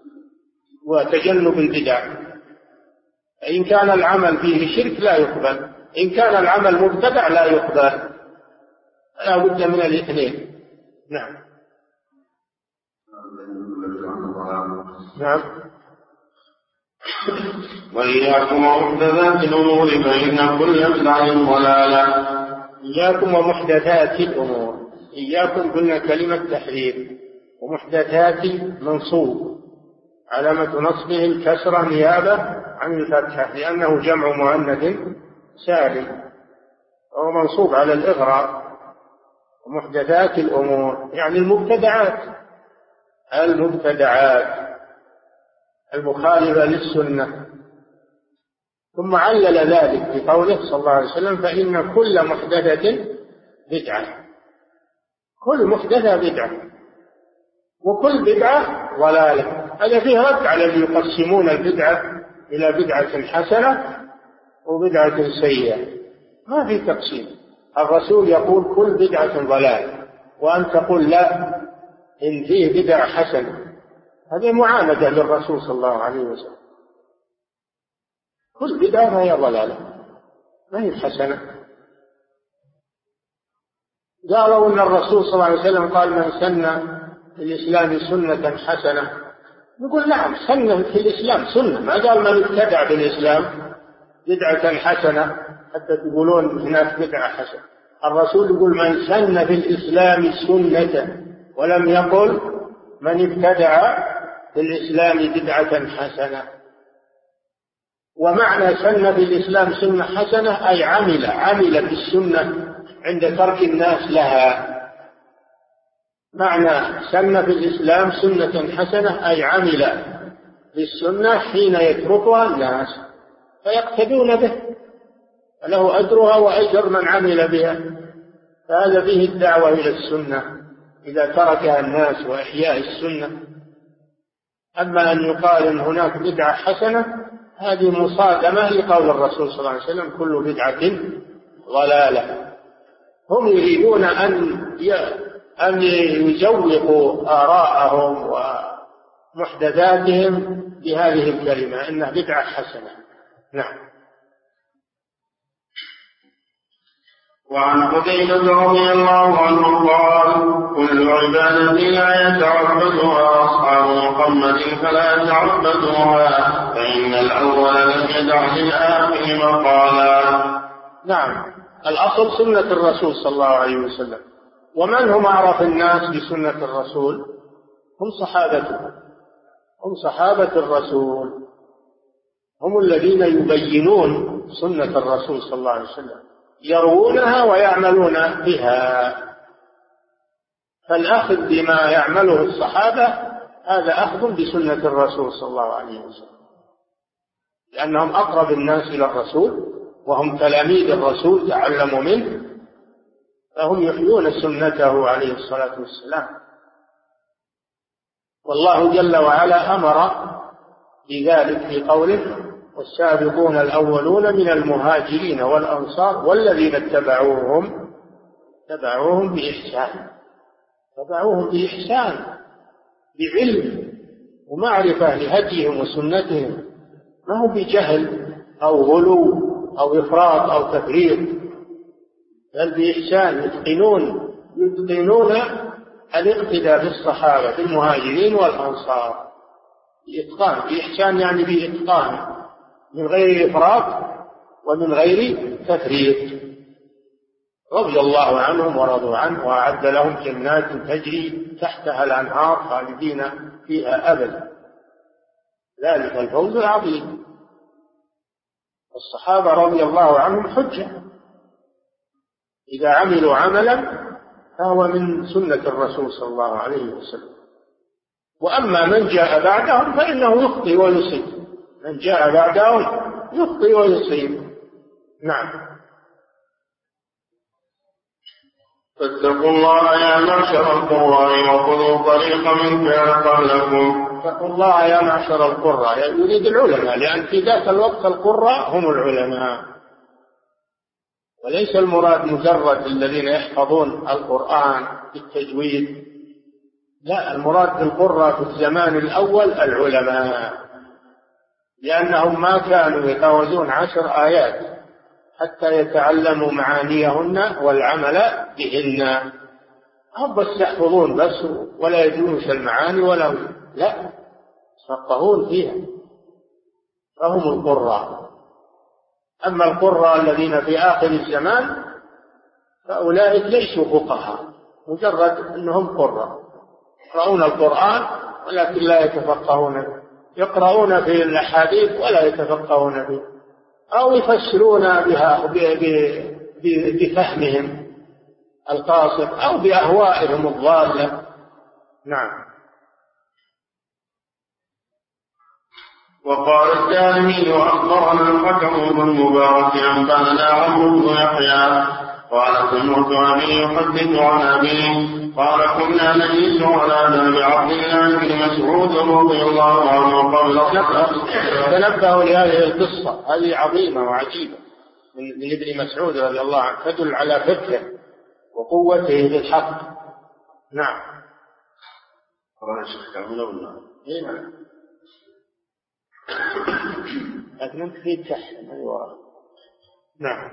وتجنب البدع. إن كان العمل فيه شرك لا يقبل، إن كان العمل مبتدع لا يقبل. لا بد من الاثنين. نعم. نعم. وإياكم ومحدثات الأمور فإن كل بدعة ضلالة. إياكم ومحدثات الأمور. إياكم قلنا كلمة تحرير، ومحدثات منصوب علامة نصبه الكسرة نيابة عن الفتحة لأنه جمع مؤنث سالم، وهو منصوب على الإغراء. ومحدثات الأمور يعني المبتدعات المخالفة للسنة. ثم علل ذلك بقوله صلى الله عليه وسلم: فإن كل محدثة بدعة. كل محدثة بدعة، وكل بدعة ضلالة. هذا فيه رد على الذين يقسمون البدعة إلى بدعة حسنة وبدعة سيئة. ما في تقسيم. الرسول يقول كل بدعة ضلالة، وأن تقول لا إن فيه بدعة حسنة، هذه معاندة للرسول صلى الله عليه وسلم. كل بدعة ما هي ضلالة، ما هي حسنة. قالوا أن الرسول صلى الله عليه وسلم قال: من سن في الإسلام سنة حسنة. نقول نعم، سنة في الإسلام سنة، ما قال من ابتدع بالإسلام بدعة حسنة حتى تقولون هناك بدعة حسنة. الرسول يقول: من سن في الإسلام سنة، ولم يقل من ابتدع في الإسلام بدعة حسنة. ومعنى سن في الإسلام سنة حسنة أي عمل بالسنة عند ترك الناس لها. معنى سن في الإسلام سنة حسنة أي عمل بالسنة حين يتركها الناس فيقتدون به، له أجرها وأجر من عمل بها. فهذا فيه الدعوة إلى السنة إذا تركها الناس وإحياء السنة. أما أن يقال إن هناك بدعة حسنة هذه مصادمة لقول الرسول صلى الله عليه وسلم: كل بدعة ضلالة. هم يريدون أن يزوقوا آراءهم ومحدثاتهم بهذه الكلمة إنها بدعة حسنة. نعم. وعن قتيبة رضي الله عنه قال: كل عبادة لا يتعبدها أصحاب محمد فلا يتعبدوها، فإن الأول لم يدع للآخر مقالا. نعم، الأصل سنة الرسول صلى الله عليه وسلم. ومن هم أعرف الناس بسنة الرسول؟ هم صحابته، هم صحابة الرسول، هم الذين يبينون سنة الرسول صلى الله عليه وسلم، يروونها ويعملون بها. فالأخذ بما يعمله الصحابة هذا أخذ بسنة الرسول صلى الله عليه وسلم، لأنهم أقرب الناس إلى الرسول وهم تلاميذ الرسول تعلموا منه، فهم يحيون سنته عليه الصلاة والسلام. والله جل وعلا أمر بذلك في قوله: والسابقون الأولون من المهاجرين والأنصار والذين اتبعوهم بإحسان بعلم ومعرفة لهديهم وسنتهم، ما هو بجهل أو غلو أو إفراط أو تفريط، بل بإحسان يتقنون الاقتداء بالصحابة في المهاجرين والأنصار بإتقان. بإحسان يعني بإتقان، من غير إفراط ومن غير تفريط. رضي الله عنهم ورضوا عنه وأعد لهم جنات تجري تحتها الأنهار خالدين فيها أبدا، ذلك الفوز العظيم. الصحابة رضي الله عنهم حجة، إذا عملوا عملا فهو من سنة الرسول صلى الله عليه وسلم. وأما من جاء بعدهم فإنه يخطئ ويصيب، من جاء بعدهم يخطئ ويصيب. نعم. فاتقوا الله يا معشر القراء وخذوا طريق من كان قبلكم. اتقوا الله يا معشر القراء، يريد العلماء، لأن في ذاك الوقت القراء هم العلماء، وليس المراد مجرد الذين يحفظون القرآن بالتجويد، لا، المراد بالقراء في الزمان الأول العلماء، لأنهم ما كانوا يتجاوزون 10 آيات حتى يتعلموا معانيهن والعمل بهن. هم بس يحفظون بس ولا يدرون المعاني ولا لا، يفقهون فيها، فهم القراء. أما القراء الذين في آخر الزمان فأولئك ليسوا فقهاء، مجرد أنهم قراء يقرؤون القرآن ولكن لا يتفقهون، يقرؤون في الأحاديث ولا يتفقهون فيه، أو يفسرون بها بفهمهم القاصر أو بأهوائهم الضالة. نعم. وقال الدارمي أخبرنا الحكم بن المبارك أنبأنا عمرو بن يحيى قال سمعت أبي يحدث عن أبيه قال كنا نجلس على باب عبد الله بن مسعود رضي الله عنه قبل تنبهوا لهذه القصة، هذه عظيمة وعجيبة من ابن مسعود رضي الله عنه، تدل على فقهه وقوته بالحق. نعم. لكن انت في تحت. نعم.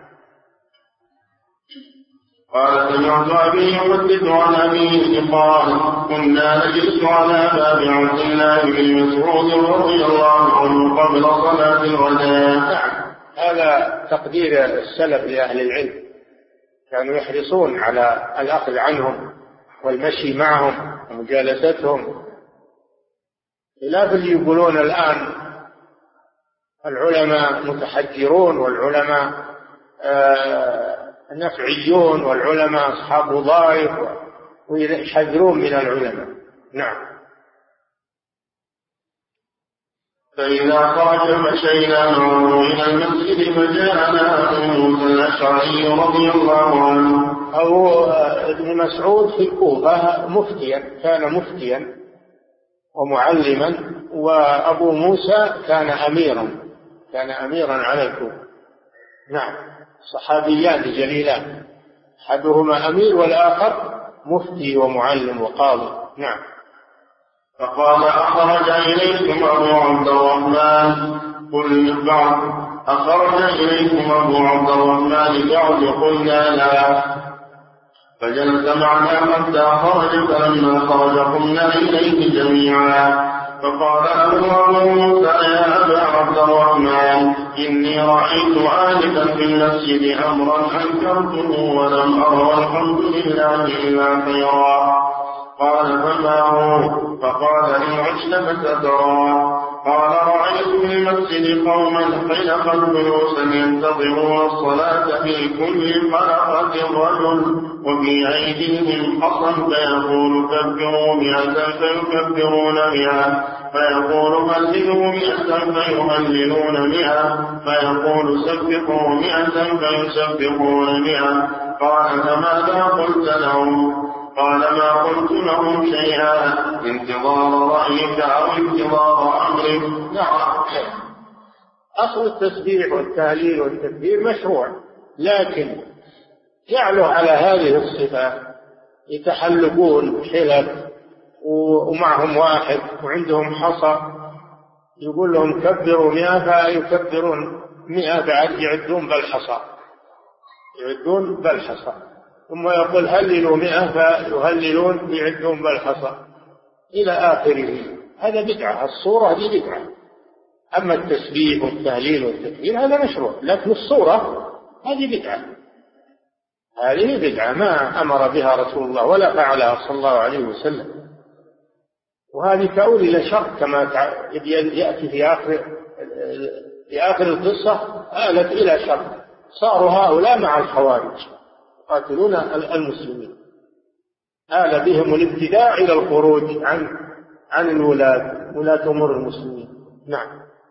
قال سمعت أبي يحدث عن أبيه قال كنا نجلس على باب عبد الله بن مسعود رضي الله عنه قبل صلاة الغداء. نعم. هذا تقدير السلف لأهل العلم، كانوا يحرصون على الأخذ عنهم والمشي معهم ومجالستهم، خلاف اللي يقولون الآن العلماء متحجرون والعلماء نفعيون والعلماء أصحاب وظائف ويحذرون من العلماء. نعم. فإذا خرج مشينا معه إلى المسجد فجاءنا أبو موسى الأشعري رضي الله عنه. أبو ابن مسعود في الكوفة مفتيا، كان مفتيا ومعلما، وأبو موسى كان أميرا على الكوفة. نعم. صحابيان جليلان، أحدهما أمير والآخر مفتي ومعلم وقاضي. نعم. فقال أخرج إليكم أبو عبد الرحمن قل بعد أخرج إليكم أبو عبد الرحمن بعد قلنا لا، فجلس معنا حتى خرج، فلما خرج قمنا إليه جميعا، فقال أبو موسى يا أبا عبد الرحمن إني رأيت آنفا في المسجد أمرا أنكرته ولم أر والحمد لله إلا خيرا. قال فما هو؟ فقال إن عشت فسترى. قال رأيت في المسجد قوما حلقا جلوسا ينتظرون الصلاة في كل حلقة رجل وفي أيديهم حصى فيقول كبروا 100 فيكبرون 100 فيقول هللوا 100 فيهللون 100 فيقول سبحوا 100 فيسبحون 100. قال فماذا قلت لهم؟ قال ما قلت لهم شيئا، انتظار رأيك أو انتظار أمرك. نعم. أصل التسبيح والتهليل والتكبير مشروع، لكن جعلوا على هذه الصفة، يتحلقون حلق ومعهم واحد وعندهم حصى يقول لهم كبروا 100 فيكبرون 100 بعد يعدون بالحصى، ثم يقول هللوا 100 فيهللون يعدون بالحصى إلى آخره. هذا بدعة، الصورة دي بدعة. أما التسبيح والتهليل والتكبير هذا مشروع، لكن الصورة هذه بدعة ما أمر بها رسول الله ولا فعلها صلى الله عليه وسلم، وهذه تؤول إلى شر كما يأتي في آخر القصة، آلت إلى شر. صاروا هؤلاء مع الخوارج يقاتلون المسلمين، آل بهم الابتداع إلى الخروج عن عن ولاة أمور المسلمين. نعم.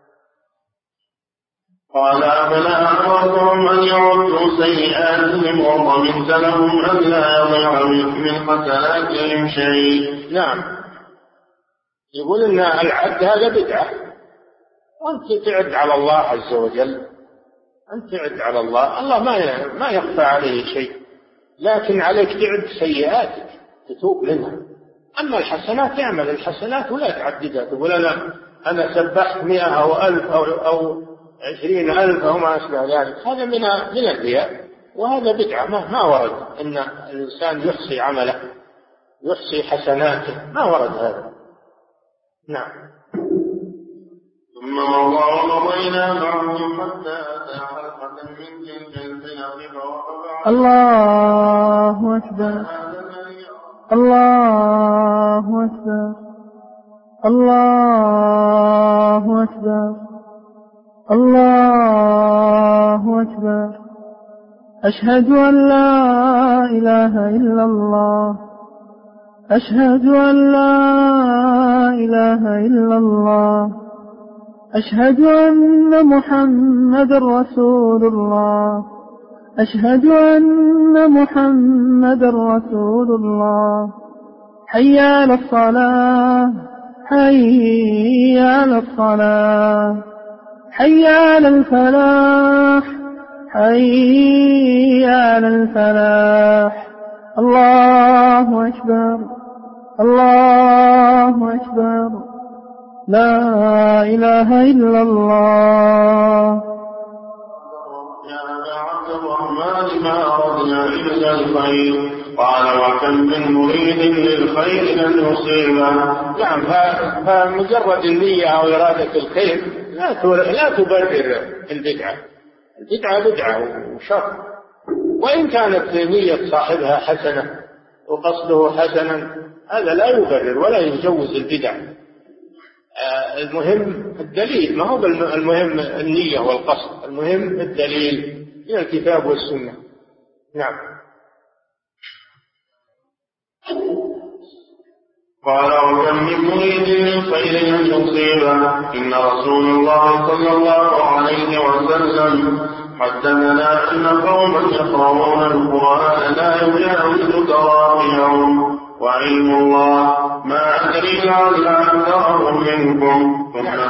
قال أفلا أمرتهم أن يردوا سيئاتهم وضمنت لهم أن لا يضيع من حسناتهم شيء. نعم. يقول إن العد هذا بدعة، وأنت تعد على الله عز وجل، أنت تعد على الله، الله ما يخفى عليه شيء، لكن عليك تعد سيئاتك تتوب منها. أما الحسنات تعمل الحسنات ولا تعددها، تقول أنا سبحت 100 أو 1000 أو 20,000 أو ما أشبه ذلك، هذا من الرياء، وهذا بدعة. ما ورد أن الإنسان يحصي عمله يحصي حسناته، ما ورد هذا. نعم. ثم مضينا معهم حتى أتى حلقة من تلك الحلق فوقف الله أكبر الله أكبر الله أكبر الله أكبر. أشهد أن لا إله إلا الله أشهد أن لا إله إلا الله أشهد أن محمد رسول الله أشهد أن محمد رسول الله. حي على الصلاة حي على الصلاة حي على الفلاح حي على الفلاح. الله أكبر الله أكبر لا إله إلا الله. يا عبد الرحمن ما أردنا إلا الخير. قال وكم من مريد للخير لن يصيبه. نعم. فمجرد النية أو إرادة الخير لا تبرر البدعة. البدعة بدعة وشر، وإن كانت نية صاحبها حسنة وقصده حسنا، هذا لا يبرر ولا يجوز البدع. المهم الدليل، ما هو المهم النية والقصد، المهم الدليل من الكتاب والسنة. نعم. قال وكم من مريد للخير لن يصيبه. إن رسول الله صلى الله عليه وسلم حدثنا أن قوما يقرؤون القرآن لا يجاوز تراقيهم، وعلم الله ما أدري لعل أكثرهم منكم.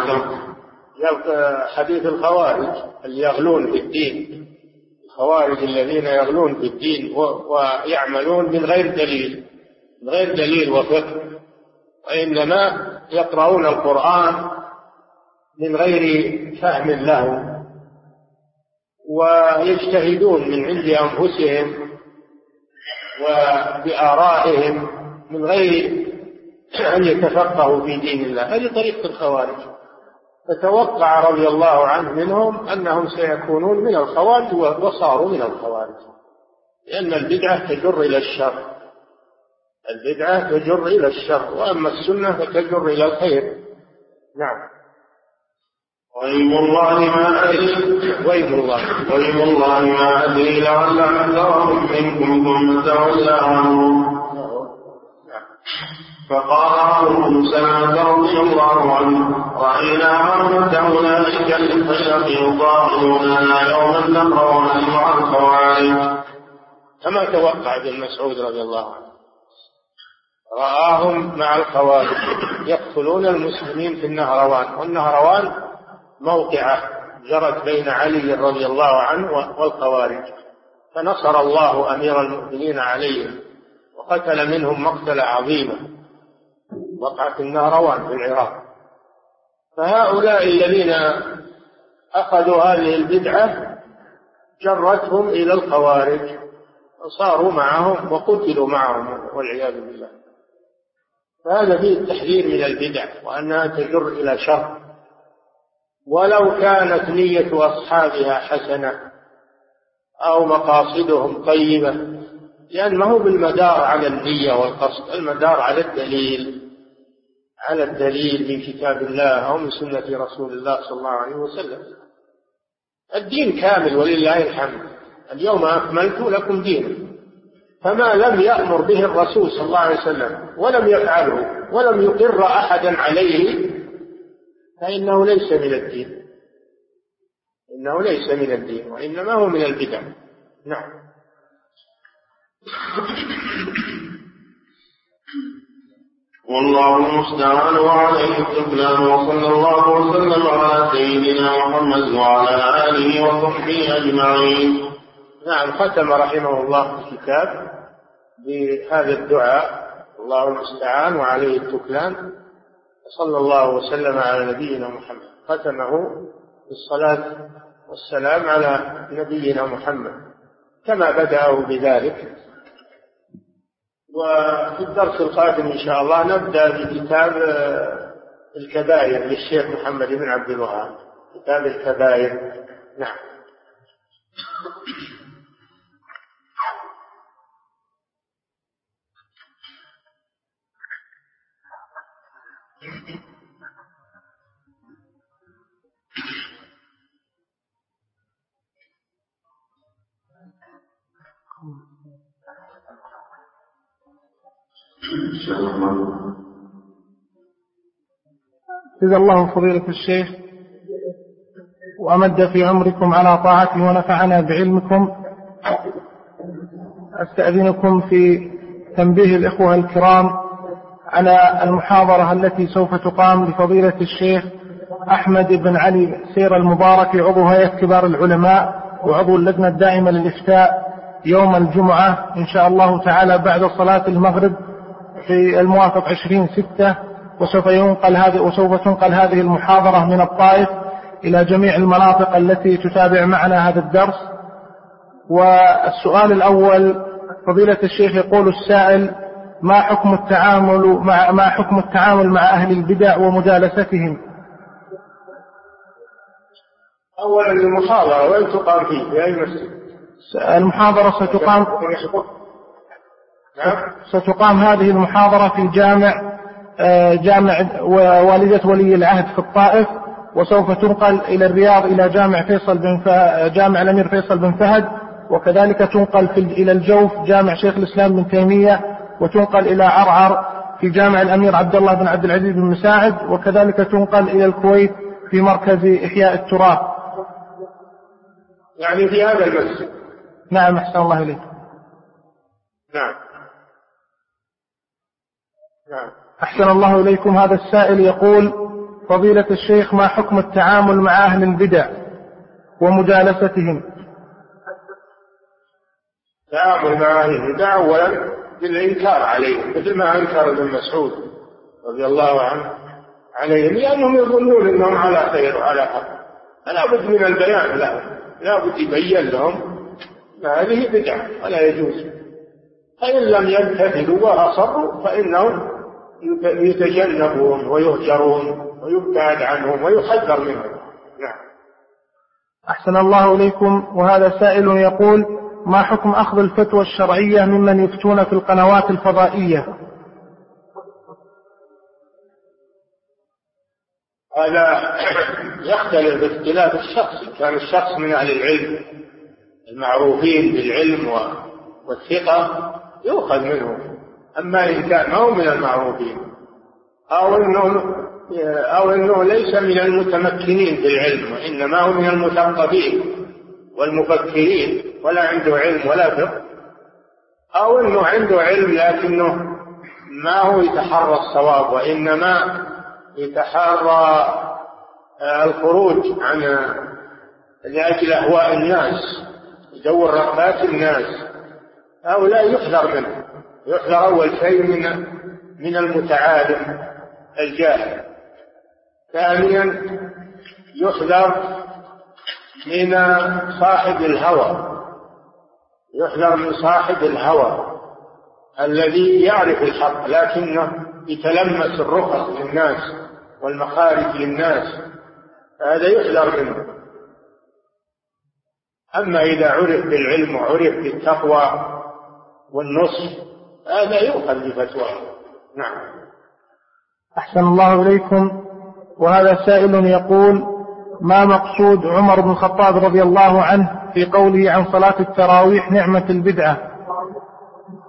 حديث الخوارج اللي يغلون في الدين، الخوارج الذين يغلون في الدين ويعملون من غير دليل وفقه، وإنما يقرؤون القرآن من غير فهم له، ويجتهدون من عند أنفسهم وبآرائهم من غير أن يتفقهوا في دين الله. هذه طريقة الخوارج. فتوقع رضي الله عنه منهم أنهم سيكونون من الخوارج وصاروا من الخوارج، لأن البدعة تجر إلى الشر. البدعة تجر إلى الشر، وأما السنة فتجر إلى الخير. نعم. وإيم الله ما أدري لعل أكثرهم منكم ثم تولى عنهم. فقال عمرو سلمة رضي الله عنه رأينا عامة أولئك الخلق يضاهوننا يوما نقرأ مع الخوارج. كما توقع ابن مسعود رضي الله عنه، رآهم مع الخوارج يقتلون المسلمين في النهروان، والنهروان موقعة جرت بين علي رضي الله عنه والخوارج، فنصر الله أمير المؤمنين عليهم وقتل منهم مقتلة عظيمة، وقعت النهروان في العراق. فهؤلاء الذين أخذوا هذه البدعة جرتهم إلى الخوارج، وصاروا معهم وقتلوا معهم والعياذ بالله. فهذا فيه التحذير من البدع، وأنها تجر إلى شر، ولو كانت نية أصحابها حسنة أو مقاصدهم طيبة، لأن ما هو بالمدار على النية والقصد، المدار على الدليل من كتاب الله أو من سنة رسول الله صلى الله عليه وسلم. الدين كامل ولله الحمد. اليوم أكملت لكم دينكم، فما لم يأمر به الرسول صلى الله عليه وسلم ولم يفعله ولم يقر أحدا عليه فإنه ليس من الدين، إنه ليس من الدين وإنما هو من البدع. نعم. والله المستعان وعليه التكلان، وصلى الله وسلم على سيدنا محمد وعلى آله وصحبه أجمعين. نعم. ختم رحمه الله الكتاب بهذا الدعاء: الله المستعان وعليه التكلان، صلى الله وسلم على نبينا محمد. ختمه بالصلاة والسلام على نبينا محمد كما بدأه بذلك. وفي الدرس القادم إن شاء الله نبدأ بكتاب الكبائر للشيخ محمد بن عبد الوهاب، كتاب الكبائر. نعم. جزا الله فضيلة الشيخ وأمد في عمركم على طاعته ونفعنا بعلمكم. أستأذنكم في تنبيه الإخوة الكرام على المحاضرة التي سوف تقام لفضيلة الشيخ أحمد بن علي سير المبارك، عضو هيئة كبار العلماء وعضو اللجنة الدائمة للإفتاء، يوم الجمعة إن شاء الله تعالى بعد صلاة المغرب في الموافق 20/6. وسوف تنقل هذه المحاضرة من الطائف إلى جميع المناطق التي تتابع معنا هذا الدرس. والسؤال الأول: فضيلة الشيخ يقول السائل: ما حكم التعامل مع أهل البدع ومجالستهم؟ أولا المحاضرة وين تقام فيه؟ في أي مسجد؟ المحاضرة ستقام هذه المحاضرة في جامع والدة ولي العهد في الطائف، وسوف تنقل إلى الرياض إلى جامع الأمير فيصل بن فهد، وكذلك تنقل إلى الجوف جامع شيخ الإسلام بن تيمية، وتنقل إلى عرعر في جامع الأمير عبد الله بن عبد العزيز بن مساعد، وكذلك تنقل إلى الكويت في مركز إحياء التراث. يعني في هذا المسجد؟ نعم. أحسن الله إليك. نعم. أحسن الله إليكم. هذا السائل يقول: فضيلة الشيخ ما حكم التعامل مع أهل البدع ومجالستهم؟ التعامل مع أهل البدع أولا بالإنكار عليهم، مثل ما أنكر ابن مسعود رضي الله عنه عليهم، لأنهم يظنون أنهم على خير وعلى حق. لا بد من البيان، لا بد يبين لهم هذه بدعة ولا يجوز. فإن لم ينتهدوا وأصروا فإنهم يتجنبون ويهجرون ويبتعد عنهم ويحذر منهم. نعم. أحسن الله إليكم. وهذا سائل يقول: ما حكم أخذ الفتوى الشرعية ممن يفتون في القنوات الفضائية؟ هذا يختلف باختلاف الشخص. كان الشخص من أهل العلم المعروفين بالعلم والثقة يؤخذ منه، أما إن كان ما هو من المعروفين أو أنه ليس من المتمكنين بالعلم وإنما هو من المثقفين والمفكرين ولا عنده علم ولا فقه، أو أنه عنده علم لكنه ما هو يتحرى الصواب وإنما يتحرى الخروج عن لأجل أهواء الناس، يدور رغبات الناس، هؤلاء يحذر منه. يحذر أول شيء من المتعالم الجاهل. ثانيا يحذر من صاحب الهوى، يحذر من صاحب الهوى الذي يعرف الحق لكنه يتلمس الرخص للناس والمخارج للناس، هذا يحذر منه. أما إذا عرف بالعلم وعرف بالتقوى والنصح هذا يؤخذ بفتواه. نعم. أحسن الله إليكم. وهذا سائل يقول: ما مقصود عمر بن الخطاب رضي الله عنه في قوله عن صلاة التراويح نعمة البدعة؟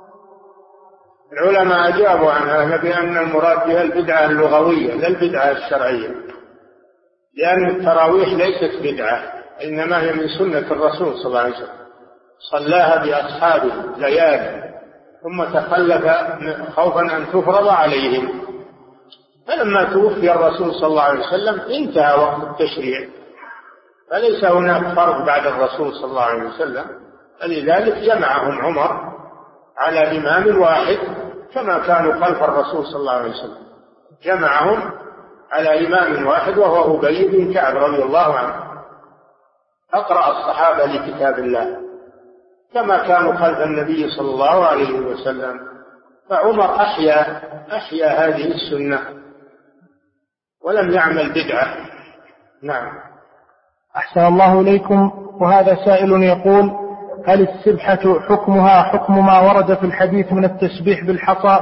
العلماء أجابوا عن هذا بأن المراد بها البدعة اللغوية لا البدعة الشرعية، لأن التراويح ليست بدعة، إنما هي من سنة الرسول صلى الله عليه وسلم، صلاها بأصحابه ليالي ثم تخلف خوفا أن تفرض عليهم، فلما توفي الرسول صلى الله عليه وسلم انتهى وقت التشريع، فليس هناك فرق بعد الرسول صلى الله عليه وسلم، فلذلك جمعهم عمر على إمام واحد كما كانوا خلف الرسول صلى الله عليه وسلم، جمعهم على إمام واحد وهو أبي بن كعب رضي الله عنه، أقرأ الصحابة لكتاب الله كما كانوا خلف النبي صلى الله عليه وسلم، فعمر أحيا هذه السنة ولم يعمل بدعة. نعم. أحسن الله إليكم. وهذا سائل يقول: هل السبحة حكمها حكم ما ورد في الحديث من التسبيح بالحصى؟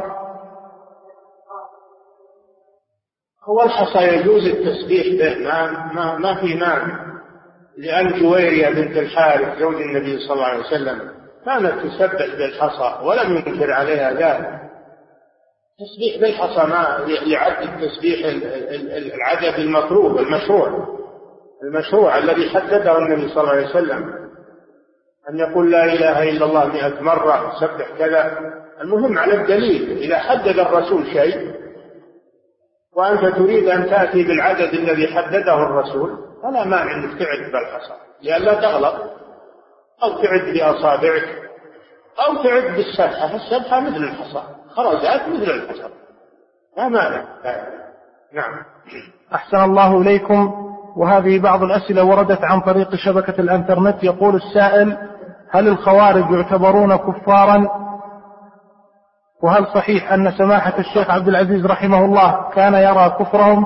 هو الحصى يجوز التسبيح به، ما في مانع، لأن جويرية بنت الحارث زوج النبي صلى الله عليه وسلم كانت تسبح بالحصى ولم ينكر عليها ذلك. تسبيح بالحصى ما يعد التسبيح العدد المطلوب المشروع الذي حدده النبي صلى الله عليه وسلم، أن يقول لا إله إلا الله 100 مرة، سبح كذا. المهم على الدليل، إذا حدد الرسول شيء وأنت تريد أن تأتي بالعدد الذي حدده الرسول فلا مانع أنك تعد بالحصى لئلا تغلط، أو تعد بأصابعك، أو تعد بالسبحة، السبحة مثل الحصى، خرزات مثل الحصى، لا مانع. نعم. أحسن الله إليكم. وهذه بعض الأسئلة وردت عن طريق شبكة الإنترنت. يقول السائل: هل الخوارج يعتبرون كفارا؟ وهل صحيح أن سماحة الشيخ عبد العزيز رحمه الله كان يرى كفرهم؟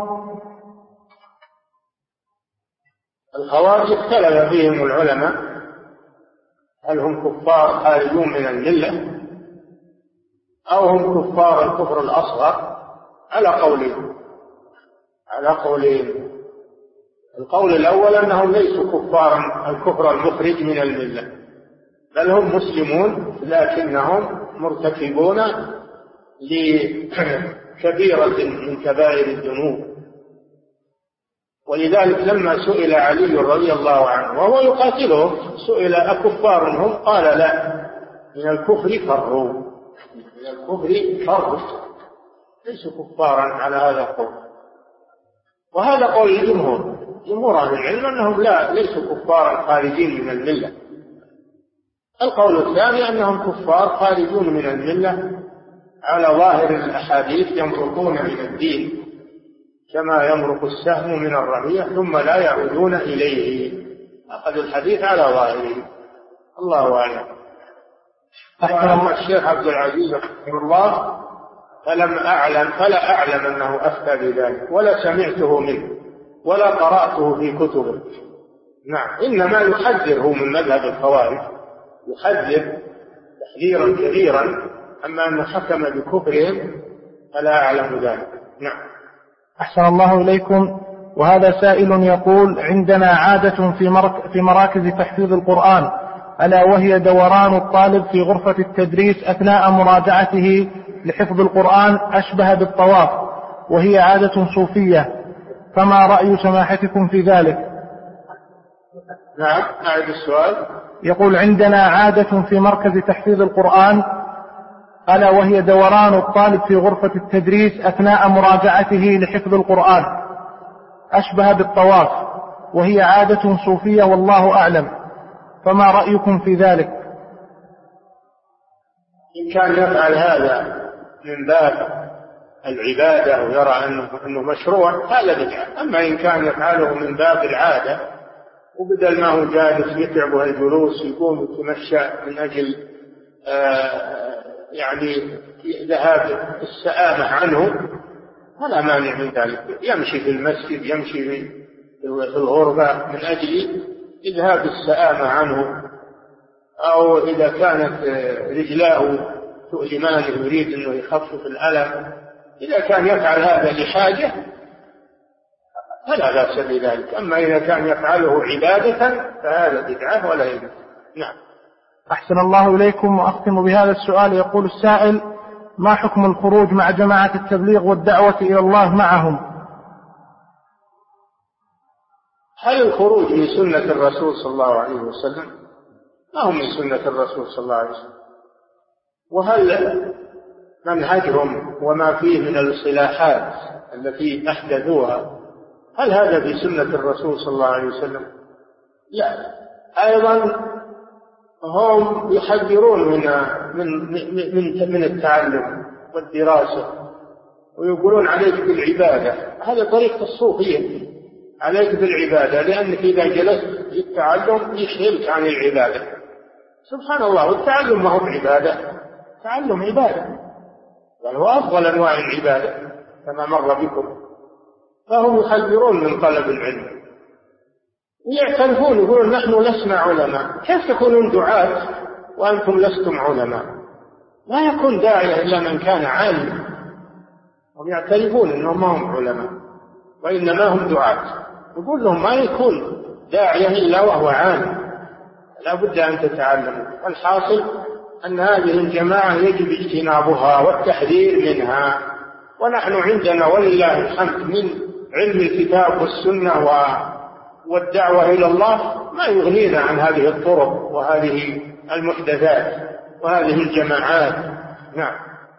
الخوارج اختلف فيهم العلماء، هل هم كفار خارجون من الملة أو هم كفار الكفر الأصغر؟ على قولين. القول الأول أنهم ليسوا كفارا الكفر المخرج من الملة، بل هم مسلمون لكنهم مرتكبون لكبيرة من كبائر الذنوب. ولذلك لما سئل علي رضي الله عنه وهو يقاتلهم، سئل أكفار هم؟ قال لا، من الكفر فروا، ليسوا كفارا على هذا القول. وهذا قول جمهور أهل العلم أنهم ليسوا كفارا خارجين من الملة. القول الثاني أنهم كفار خارجون من الملة على ظاهر الأحاديث، يمرقون من الدين كما يمرق السهم من الرمية ثم لا يعودون إليه. أخذ الحديث على ظاهره. الله أعلم. أما الشيخ عبد العزيز رحمه الله فلا أعلم أنه أفتى بذلك، ولا سمعته منه، ولا قرأته في كتبه. نعم. إنما يحذره من مذهب الخوارج، يحذر تحذيرا كبيرا، أما أنه حكم بكفرهم فلا أعلم ذلك. نعم. أحسن الله إليكم. وهذا سائل يقول: عندنا عادة في مراكز تحفيظ القرآن، ألا وهي دوران الطالب في غرفة التدريس أثناء مراجعته لحفظ القرآن أشبه بالطواف، وهي عادة صوفية، فما رأي سماحتكم في ذلك؟ نعم. أعد السؤال. يقول: عندنا عادة في مركز تحفيظ القرآن، ألا وهي دوران الطالب في غرفة التدريس أثناء مراجعته لحفظ القرآن أشبه بالطواف، وهي عادة صوفية والله أعلم، فما رأيكم في ذلك؟ إن كان يفعل هذا من باب العبادة ويرى أنه مشروع هذا بدعة. أما إن كان يفعله من باب العادة وبدل ما هو جالس يتعبه الجلوس يقوم يتمشى من أجل يعني ذهاب السآمة عنه، فلا مانع من ذلك. يمشي في المسجد، يمشي في الغربة من أجل إذهاب السآمة عنه، أو إذا كانت رجلاه تؤلمانه يريد أنه يخفف الألم، إذا كان يفعل هذا لحاجة فلا بأس بذلك. أما إذا كان يفعله عبادة فهذا بدعة ولا يجوز. نعم. أحسن الله إليكم. وأختم بهذا السؤال. يقول السائل: ما حكم الخروج مع جماعة التبليغ والدعوة إلى الله معهم؟ هل الخروج من سنة الرسول صلى الله عليه وسلم؟ ما هو من سنة الرسول صلى الله عليه وسلم. وهل منهجهم وما فيه من الاصطلاحات التي أحدثوها هل هذا في سنة الرسول صلى الله عليه وسلم؟ لا. أيضا هم يحذرون من التعلم والدراسة ويقولون عليك بالعبادة. هذا طريقة الصوفية، عليك بالعبادة، لأنك إذا جلست للتعلم يشغلك عن العبادة. سبحان الله، والتعلم ما هو عبادة، التعلم عبادة، بل هو أفضل أنواع العبادة كما مر بكم. فهم يحذرون من طلب العلم ويعترفون، يقولون نحن لسنا علماء. كيف تكونون دعاة وأنتم لستم علماء؟ لا يكون داعية إلا من كان عالما. هم يعترفون أنهم ما هم علماء وإنما هم دعاة. يقول لهم ما يكون داعية إلا وهو عالم، لا بد أن تتعلموا. الحاصل أن هذه الجماعة يجب اجتنابها والتحذير منها. ونحن عندنا ولله الحمد من علم الكتاب والسنة والدعوة إلى الله ما يغنينا عن هذه الطرق وهذه المحدثات وهذه الجماعات. نعم.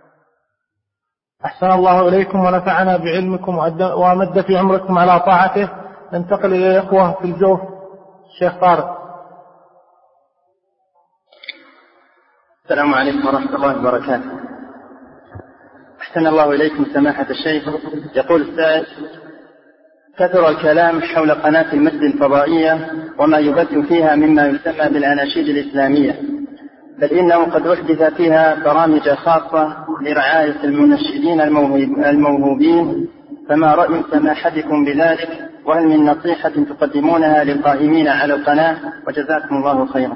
أحسن الله إليكم ونفعنا بعلمكم وأمد في عمركم على طاعته. ننتقل إلى إخوة في الجوف. الشيخ طارق. السلام عليكم ورحمة الله وبركاته. أحسن الله إليكم سماحة الشيخ. يقول السائل: كثر الكلام حول قناة المسجد الفضائية وما يبث فيها مما يسمى بالأناشيد الإسلامية، بل إنه قد أحدث فيها برامج خاصة لرعاية المنشدين الموهوبين، فما رأي سماحتكم بذلك؟ وهل من نصيحة تقدمونها للقائمين على القناة؟ وجزاكم الله خيرا.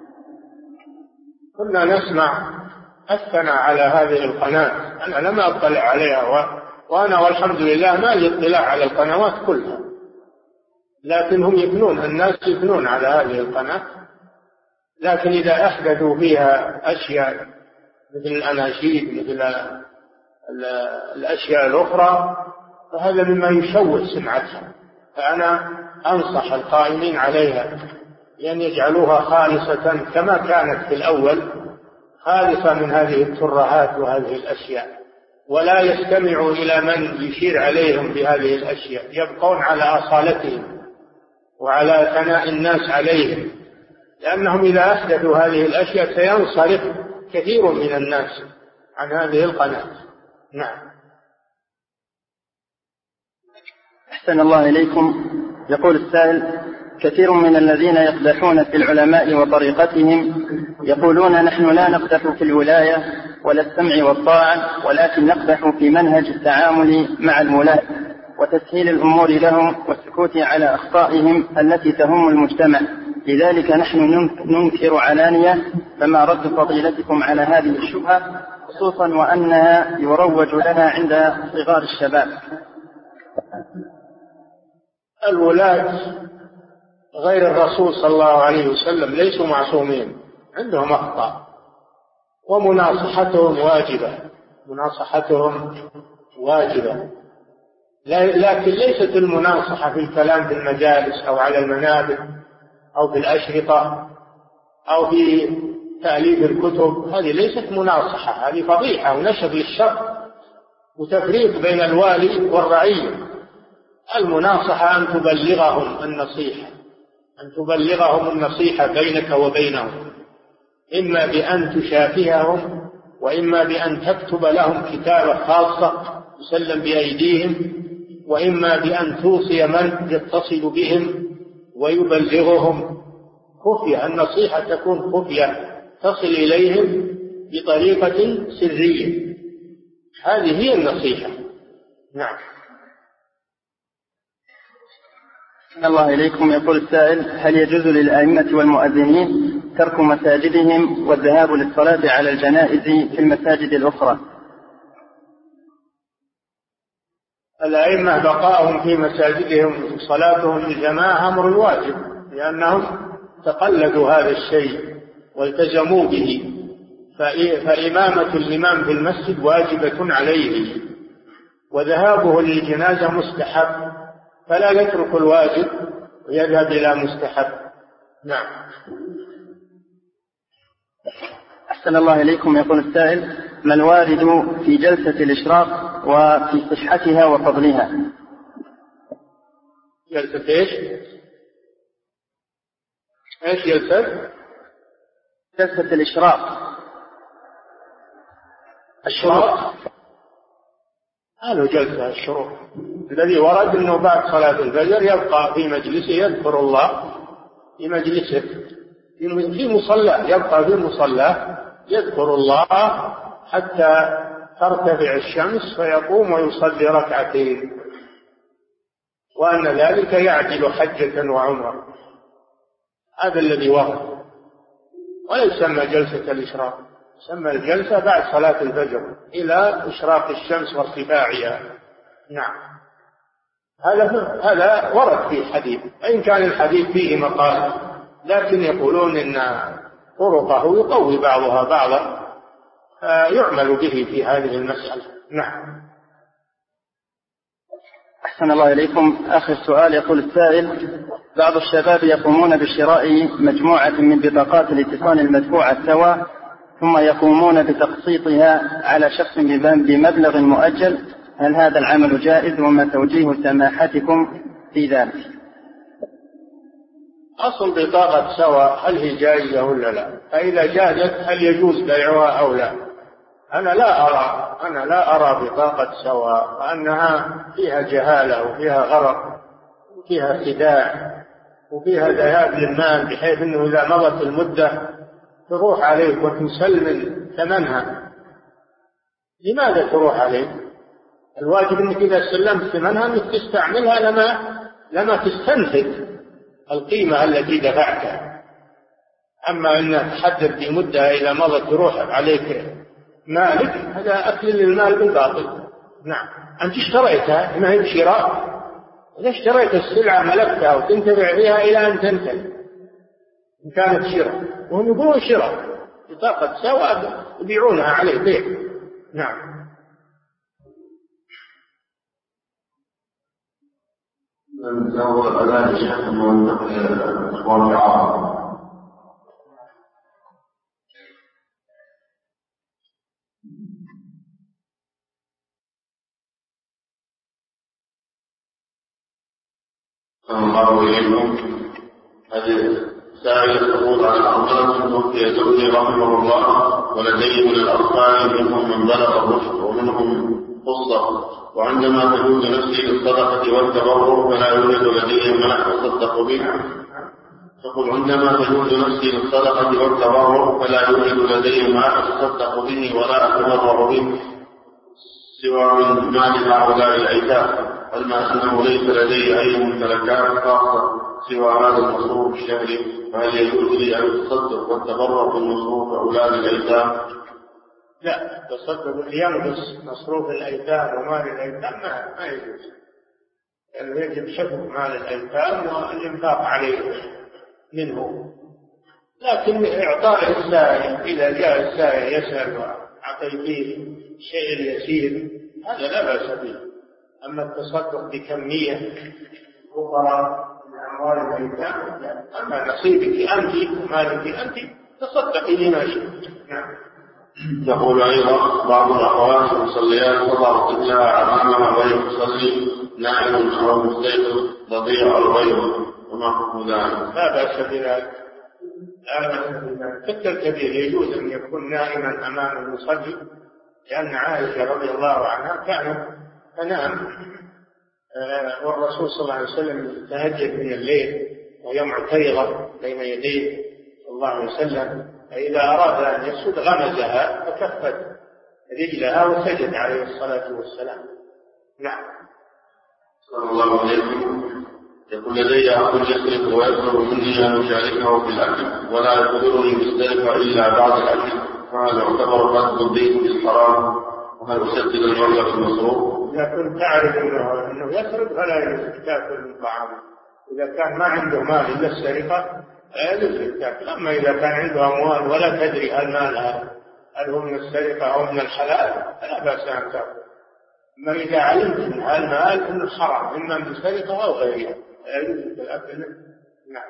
كنا نسمع الثناء على هذه القناة، أنا لم أطلع عليها، وأنا والحمد لله ما لي اطلاع على القنوات كلها، لكن هم يبنون، الناس يبنون على هذه القناة. لكن إذا أحدثوا فيها أشياء مثل الأناشيد مثل الأشياء الأخرى فهذا مما يشوه سمعتها. فأنا أنصح القائمين عليها لأن يجعلوها خالصة كما كانت في الأول، خالصة من هذه الترهات وهذه الأشياء، ولا يستمعوا إلى من يشير عليهم بهذه الأشياء، يبقون على أصالتهم وعلى ثناء الناس عليهم، لأنهم إذا أحدثوا هذه الأشياء سينصرف كثير من الناس عن هذه القناة. نعم. أحسن الله إليكم. يقول السائل: كثير من الذين يقدحون في العلماء وطريقتهم يقولون نحن لا نقدح في الولاية ولا السمع والطاعة، ولكن نقدح في منهج التعامل مع الولاة وتسهيل الأمور لهم والسكوت على أخطائهم التي تهم المجتمع، لذلك نحن ننكر علانية. فما رد فضيلتكم على هذه الشبهة، خصوصا وأنها يروج لها عند صغار الشباب؟ الولاة غير الرسول صلى الله عليه وسلم ليسوا معصومين، عندهم أخطاء، ومناصحتهم واجبة، مناصحتهم واجبة، لكن ليست المناصحة في الكلام في المجالس أو على المنابر أو في الأشرطة أو في تأليف الكتب. هذه ليست مناصحة، هذه فضيحة ونشر للشر وتفريق بين الوالي والرعية. المناصحة أن تبلغهم النصيحة، أن تبلغهم النصيحة بينك وبينهم، إما بأن تشافههم وإما بأن تكتب لهم كتابة خاصة تسلم بأيديهم، وإما بأن توصي من يتصل بهم ويبلغهم خفية. النصيحة تكون خفية تصل إليهم بطريقة سرية، هذه هي النصيحة. نعم. الله إليكم. يقول السائل: هل يجوز للأئمة والمؤذنين ترك مساجدهم والذهاب للصلاة على الجنائز في المساجد الأخرى؟ الأئمة بقاءهم في مساجدهم صلاتهم الجماعة أمر واجب، لأنهم تقلدوا هذا الشيء والتزموا به، فإمامة الإمام في المسجد واجبة عليه، وذهابه للجنازة مستحب، فلا يترك الواجب ويذهب إلى مستحب. نعم. أحسن الله إليكم. يقول السائل: ما الوارد في جلسة الإشراق وفي صحتها وفضلها؟ جلسة إيش؟ إيش جلسة؟ جلسة الإشراق. الشروق. هذا جلسة الشروق الذي ورد أنه بعد صلاة الفجر يبقى في مجلسه يذكر الله، في مجلسه في مصلاه، يبقى في مصلاه يذكر الله حتى ترتفع الشمس فيقوم ويصلي ركعتين، وأن ذلك يعدل حجة وعمرة. هذا الذي ورد، ولا يسمى جلسة الإشراق، يسمى الجلسة بعد صلاة الفجر إلى إشراق الشمس وارتفاعها. نعم. هذا ورد في الحديث، وإن كان الحديث فيه مقال، لكن يقولون إن طرقه يقوي بعضها بعضا، يعمل به في هذه المسألة. نعم. أحسن الله إليكم. آخر سؤال. يقول السائل: بعض الشباب يقومون بشراء مجموعة من بطاقات الاتصال المدفوعة سوا، ثم يقومون بتقسيطها على شخص بمبلغ مؤجل، هل هذا العمل جائز؟ وما توجيه سماحتكم في ذلك؟ أصل بطاقة سوا هل هي جائزة ولا لا؟ فإذا جازت هل يجوز بيعها أو لا؟ أنا لا أرى بطاقة سوا، وأنها فيها جهالة وفيها غرق وفيها خداع وفيها ذهاب للمال، بحيث أنه إذا مضت المدة تروح عليك وتسلم ثمنها. لماذا تروح عليك؟ الواجب أنك إذا سلمت ثمنها أنك تستعملها لما تستنفذ القيمة التي دفعتها. أما أن تحدد بمدة إذا مضت تروح عليك مالك، هذا أكل للمال بالباطل. نعم. أنت اشتريتها، ما هي بشراء. إذا اشتريت السلعة ملكتها وتنتفع فيها إلى أن تنتهي، إن كانت شراء، وهم يقولون شراء بطاقة سوا يبيعونها عليه بيع. نعم. الله إليكم. هذه سائلة تقول: عن أرملة توفي زوجي رحمه الله، ولديه من الأطفال منهم من بلغ الرشد ومنهم قصة، وعندما تجوز نفسي للصدقة والتبرع فلا يوجد لديه ما أتصدق به. تقول: عندما تجوز نفسي للصدقة والتبرع فلا يوجد لديه ما أتصدق به ولا أتبرع به سوى من مال هؤلاء الأيتام، أما أنه ليس لديه أي ممتلكات خاصة سوى هذا المصروف الشهري، فهل يجوز لي أن أتصدق والتبرع بالمصروف أولاد الأيتام؟ لا، تصدق ينقص مصروف الأيتام ومال الأيتام ما يجوز، لأنه يجب شفق مال الأيتام والإنفاق عليه منه. لكن إعطاء السائل، إذا جاء السائل يسأل وأعطيته شيء يسير، هذا لا بأس به. أما التصدق بكمية فقراء من أموال الأيتام، أما نصيبك أنت ومالك أنت تصدقي لما شئت. نعم. يقول أيضا: بعض الأخوات المصليات تضع رجلها أمامها وهي تصلي نائم أو مستيقظ تضيع الغيب، وما حكم ذلك؟ لا بأس بذلك، لا بأس بذلك. حتى الكبير يجوز أن يكون نائما أمام المصلي، لأن عائشة رضي الله عنها كانت تنام والرسول صلى الله عليه وسلم تهجد من الليل وهي معترضة بين يديه صلى الله عليه وسلم، فإذا أراد أن يسجد غمزها فكفت رجلها وسجد عليه الصلاة والسلام. نعم. صلى الله عليه وسلم. يقول: لدي أخ يسرق ويطلب مني أن أشاركه في الأكل، ولا يقدرني بالسرقة إلا بعد الأكل، فهذا يعتبر قتل البيت بالحرام، وهل أسدد المبلغ المصروف؟ إذا كنت تعرف أنه يسرق فلا يجوز تأكل من طعامه. إذا كان ما عنده مال إلا السرقة لا يجوز تأكل. أما إذا كان عنده أموال ولا تدري هل مالها هل هو من السرقة أو من الحلال فلا بأس أن تأخذ. أما إذا علمت من المال أنه حرام إما من السرقة أو غيرها لا يجوز الأكل منه. نعم.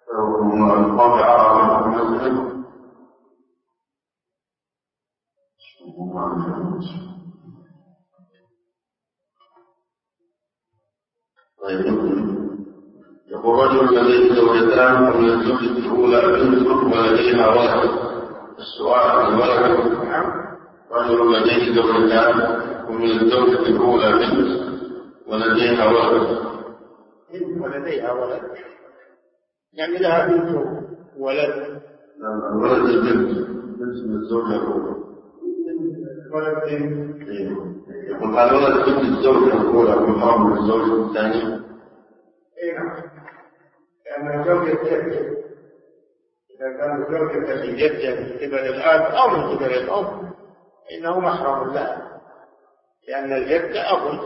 يقول رجل لديه زوجتان ومن الزوجة الأولى بنت ولديها ولد. السؤال عن الولد. رجل لديه زوجتان ومن الزوجة الأولى بنت ولديها ولد. ولديها ولد يعني لها بنت ولد. الولد البنت من الزوجة الأولى. ولد بنت. يقول هذا ولد بنت الزوجة الأولى والحرام من الزوجة الثانية. نعم. لأن الزوجة الثانية إذا كان الزوجة الجدة من قبل الأب أو من قبل الأم إنه محرم لها لأن الجد أب.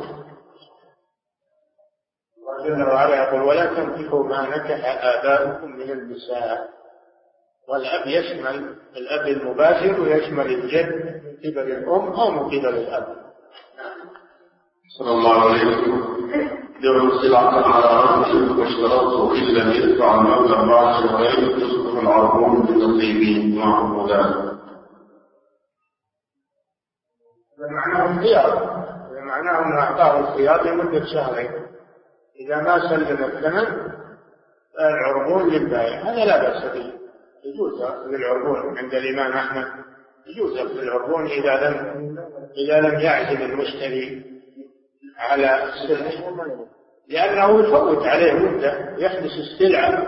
جل وعلا يقول ولا تنكحوا ما نكح آباؤكم من النساء. والأب يشمل الأب المباشر ويشمل الجد من قبل الأم أو من قبل الأب. صلى الله عليه وسلم يعرض سلعة على رجل واشترطه إن لم يدفع المبلغ بعد شهرين يصبح العربون بنصيبه معه ذلك. معناه الخيار، معناه أن أعطاه الخيار لمدة شهرين. إذا ما سلم الثمن فالعربون للبائع هذا لا بأس به. يجوز أخذ العربون عند الإمام أحمد، يجوز أخذ العربون إذا لم يعزم المشتري على السلع لأنه يفوت عليه مدة يحدث السلعة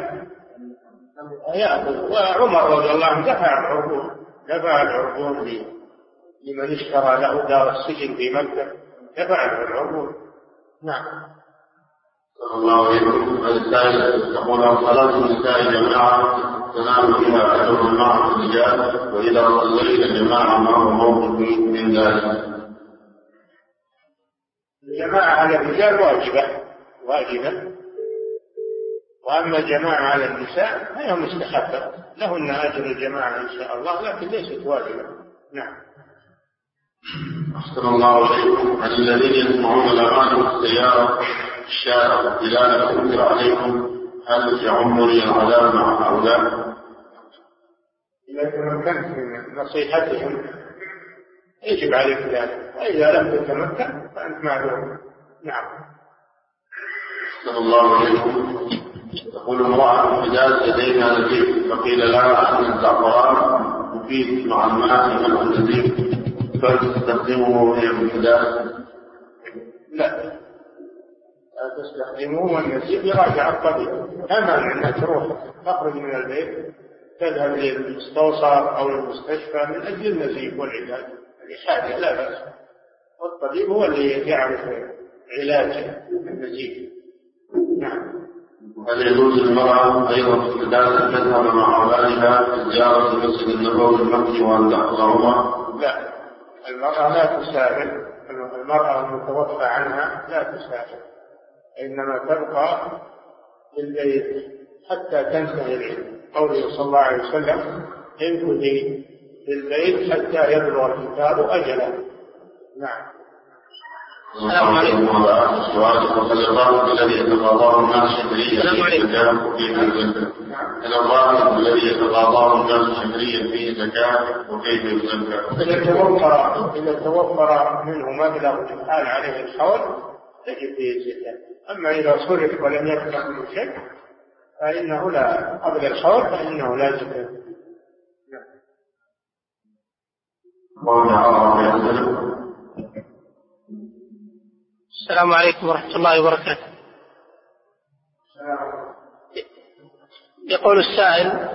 يأخذ. وعمر رضي الله عنه دفع العربون لمن اشترى له دار السجن في مكة، دفع العربون. نعم. صلى الله عليه وسلم الثالث تقول صلاة النساء جماعة تنام فيها أجر مع الرجال وإذا صلينا جماعة ما هو موقف من ذلك؟ الجماعة على الرجال واجبة وأما الجماعة على النساء فهي مستحبة لهن أجر الجماعة إن شاء الله لكن ليست واجبة. نعم. أحسن الله عليكم. هل الذين يسمعون الأغاني في السيارة الشارع دلالة تنكر عليكم هل يعمني العذاب مع هؤلاء؟ إذا تمكنت من نصيحتهم يجب عليك ذلك، وإذا لم تتمكن فأنت معذور. نعم. أحسن الله عليكم. تقول امرأة حجاز لدينا نزيف فقيل لها أن الزعفران مفيد مع الماء من النزيف فلتستخدمه في الحجاز؟ لا تستخدموه والنزيف يراجع الطبيب. أما أنك تروح تخرج من البيت تذهب للمستوصف أو المستشفى من أجل النزيف والعلاج لحاجة لا بأس، والطبيب هو اللي يعرف علاج النزيف. نعم. هل يجوز المرأة أيضا في الحداثة أن تذهب مع أولادها في زيارة المسجد النبوي المكي وأن تحضرهما؟ لا، المرأة لا تسافر، المرأة المتوفى عنها لا تسافر، إنما تبقى في البيت حتى تنتهي العلم. قوله صلى الله عليه وسلم انفذي في البيت حتى يبلغ الكتاب أجله. نعم. السلام عليكم. وهل الراهب الذي يتقاضاه الناس شهريا فيه زكاة وكيف يزكى؟ هل الراهب الذي يتقاضاه الناس شهريا فيه زكاة وكيف يزكى؟ إذا توفر منه مبلغ يحال عليه الحول تجب فيه الزكاة. أما إذا صرف ولم يبقى منه شيء فإنه لا قبل الحول فإنه لا زكاة. السلام عليكم ورحمة الله وبركاته. يقول السائل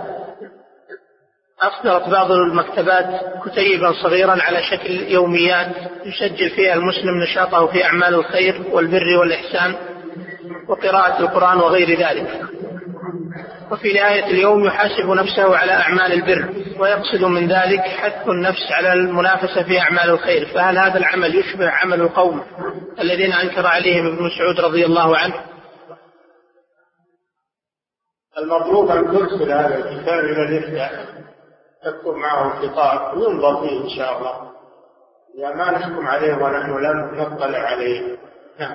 أصدرت بعض المكتبات كتيبا صغيرا على شكل يوميات يسجل فيها المسلم نشاطه في أعمال الخير والبر والإحسان وقراءة القرآن وغير ذلك، وفي نهاية اليوم يحاسب نفسه على أعمال البر ويقصد من ذلك حث النفس على المنافسة في أعمال الخير، فهل هذا العمل يشبه عمل القوم الذين أنكر عليهم ابن مسعود رضي الله عنه؟ المطلوب أن ترسل هذا الكتاب إلى الإفتاء تكتب معه خطاب وينظر فيه إن شاء الله، يا ما نحكم عليه ونحن لم نطلع عليه. نعم.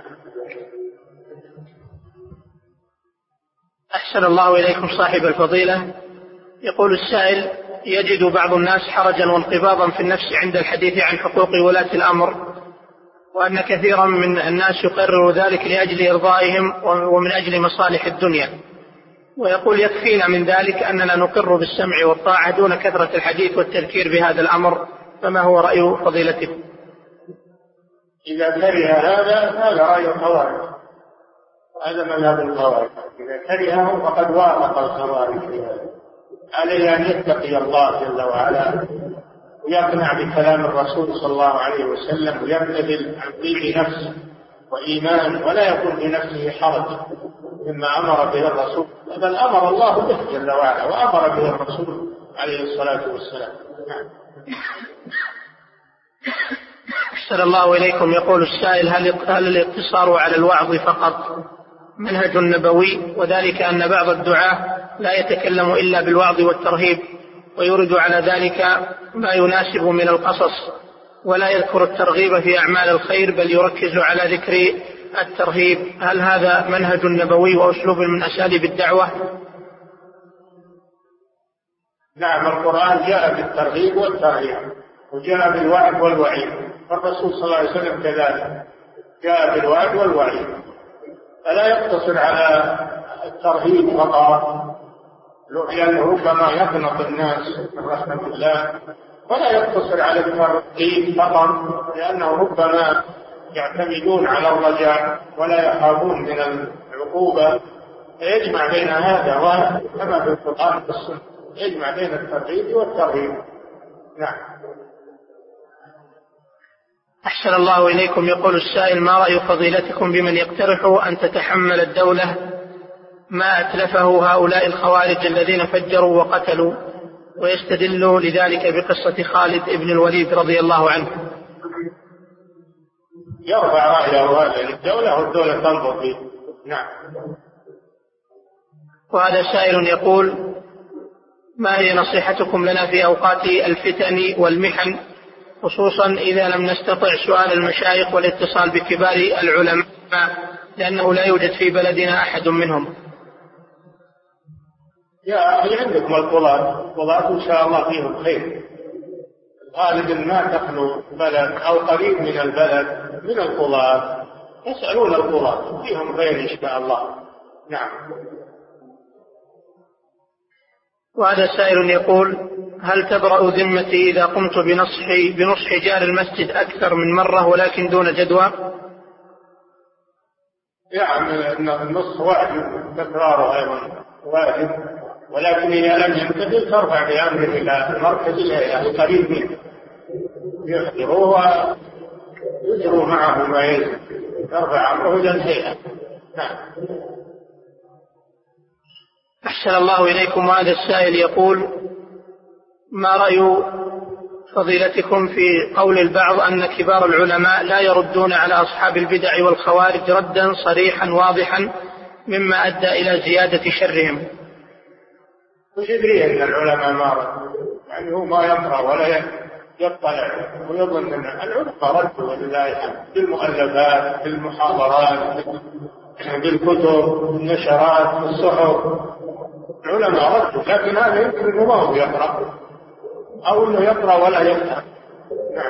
أحسن الله إليكم صاحب الفضيلة. يقول السائل: يجد بعض الناس حرجا وانقباضا في النفس عند الحديث عن حقوق ولاة الأمر، وأن كثيرا من الناس يقرر ذلك لأجل إرضائهم ومن أجل مصالح الدنيا، ويقول يكفينا من ذلك أننا نقر بالسمع والطاعة دون كثرة الحديث والتذكير بهذا الأمر، فما هو رأي فضيلتكم؟ إذا كره هذا رأي الخوارج، هذا مذهب الخوارج. إذا كرهه فقد وافق الخوارج في هذا. عليه أن يتقي الله جل وعلا ويقنع بكلام الرسول صلى الله عليه وسلم ويبتذل عن طيب نفس وإيمان، ولا يكون في نفسه حرج مما أمر به الرسول، بل أمر الله به جل وعلا وأمر به الرسول عليه الصلاة والسلام. أحسن الله إليكم. يقول السائل: هل الاقتصار على الوعظ فقط منهج نبوي، وذلك أن بعض الدعاة لا يتكلم إلا بالوعظ والترهيب ويرد على ذلك ما يناسب من القصص، ولا يذكر الترغيب في أعمال الخير بل يركز على ذكر الترهيب، هل هذا منهج نبوي وأسلوب من أساليب الدعوة؟ نعم، القرآن جاء بالترغيب والترهيب وجاء بالوعد والوعيد، والرسول صلى الله عليه وسلم كذلك جاء بالوعد والوعيد، فلا يقتصر على الترهيب فقط، لأنه ربما يقنط الناس من رحمة الله، ولا يقتصر على الترهيب فقط لأنه ربما يعتمدون على الرجاء ولا يخافون من العقوبة، فيجمع بين هذا وكما في القرآن والسنة يجمع بين الترغيب والترهيب. نعم. أحسن الله إليكم. يقول السائل: ما رأي فضيلتكم بمن يقترح أن تتحمل الدولة ما أتلفه هؤلاء الخوارج الذين فجروا وقتلوا، ويستدل لذلك بقصة خالد بن الوليد رضي الله عنه؟ يرفع رأيه هذا للدولة والدولة تنظر فيه. نعم. وهذا سائل يقول: ما هي نصيحتكم لنا في أوقات الفتن والمحن، خصوصا إذا لم نستطع سؤال المشايخ والاتصال بكبار العلماء لأنه لا يوجد في بلدنا أحد منهم؟ يا أخي عندكم القضاة إن شاء الله فيهم خير، غالبا ما تخلو بلد أو قريب من البلد من القضاة، يسألون القضاة فيهم خير إن شاء الله. نعم. وهذا سائل يقول: هل تبرأ ذمتي إذا قمت بنصح جار المسجد أكثر من مرة ولكن دون جدوى؟ يعني النصح واجب، تكراره أيضا واجب، ولكن إذا لم يمتثل ترفع بأمره إلى مركز الهيئة قريب منه يحضروه ويجروا معه ما يجب، ترفع أمره إلى الهيئة. نعم. أحسن الله إليكم. هذا السائل يقول: ما رأي فضيلتكم في قول البعض أن كبار العلماء لا يردون على أصحاب البدع والخوارج ردا صريحا واضحا مما أدى إلى زيادة شرهم؟ وش يدري أن العلماء ما ردوا؟ يعني هو ما يقرأ ولا يطلع ويظن أن العلماء ردوا ولله الحمد بالمؤلفات بالمحاضرات بالكتب بالنشرات بالصحف، العلماء ردوا، لكن هذا يمكن أنه ما هو يقرأ أو أنه يقرأ ولا يفهم. نعم.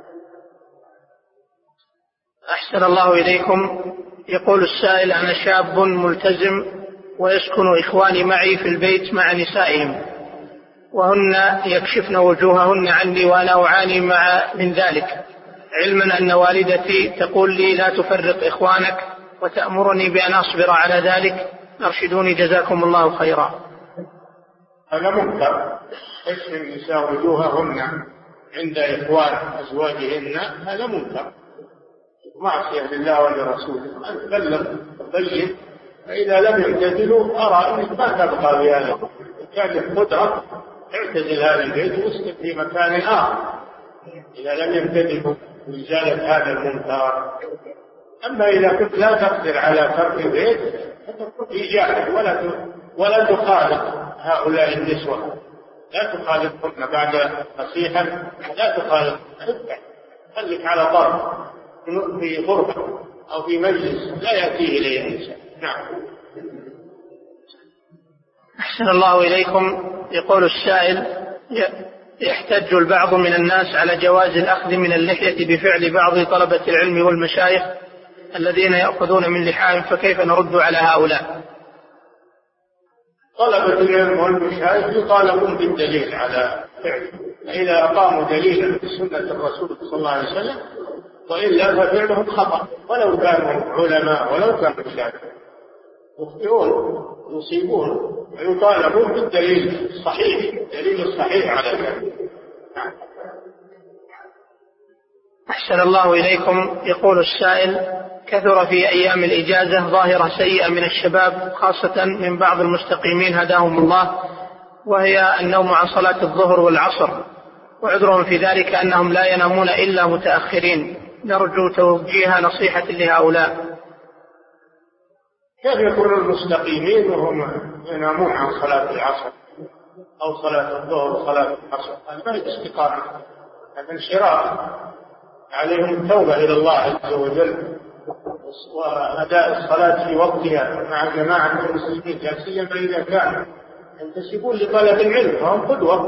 أحسن الله إليكم. يقول السائل: أنا شاب ملتزم ويسكن إخواني معي في البيت مع نسائهم، وهن يكشفن وجوههن عني وأنا أعاني من ذلك، علما أن والدتي تقول لي لا تفرق إخوانك وتأمرني بأن أصبر على ذلك، أرشدوني جزاكم الله خيرا. هذا منكر، يكشف النساء وجوههن عند إخوان أزواجهن، هذا منكر معصية لله ولرسوله. أن تبلغ بين، فإذا لم يعتزلوا أرى أنك ما تبقى بهذا، كان لك قدرة اعتزل هذا البيت واسكن في مكان آخر إذا لم يعتزلوا لإزالة هذا المنكر. أما إذا كنت لا تقدر على ترك البيت فتكون في جاهل ولا تخالط هؤلاء النسوة، لا تخالفهن بعد نصيحة، لا تخالفهن، خليك على طرف في غرفة أو في مجلس لا يأتيه إليه الإنسان. نعم. أحسن الله إليكم. يقول السائل: يحتج البعض من الناس على جواز الأخذ من اللحية بفعل بعض طلبة العلم والمشايخ الذين يأخذون من لحاهم، فكيف نرد على هؤلاء؟ طلبة العلم والمشايخ يطالبون بالدليل على فعله، إذا أقاموا دليلا في سنة الرسول صلى الله عليه وسلم وإلا ففعلهم خطأ، ولو كانوا علماء ولو كانوا مشايخ يخطئون يصيبون، ويطالبون بالدليل الصحيح، الدليل الصحيح على ذلك. أحسن الله إليكم. يقول السائل: كثر في أيام الإجازة ظاهرة سيئة من الشباب خاصة من بعض المستقيمين هداهم الله، وهي النوم عن صلاة الظهر والعصر، وعذرهم في ذلك أنهم لا ينامون إلا متأخرين. نرجو توجيه نصيحة لهؤلاء. كيف يكون المستقيمين وهم ينامون عن صلاة العصر أو صلاة الظهر وصلاة العصر؟ هذا ما هي استقامة، هذا انشراف. عليهم التوبة إلى الله عز وجل وأداء الصلاة في وقتها مع جماعة المسلمين، لا سيما إذا كانوا ينتسبون لطلب العلم، فهم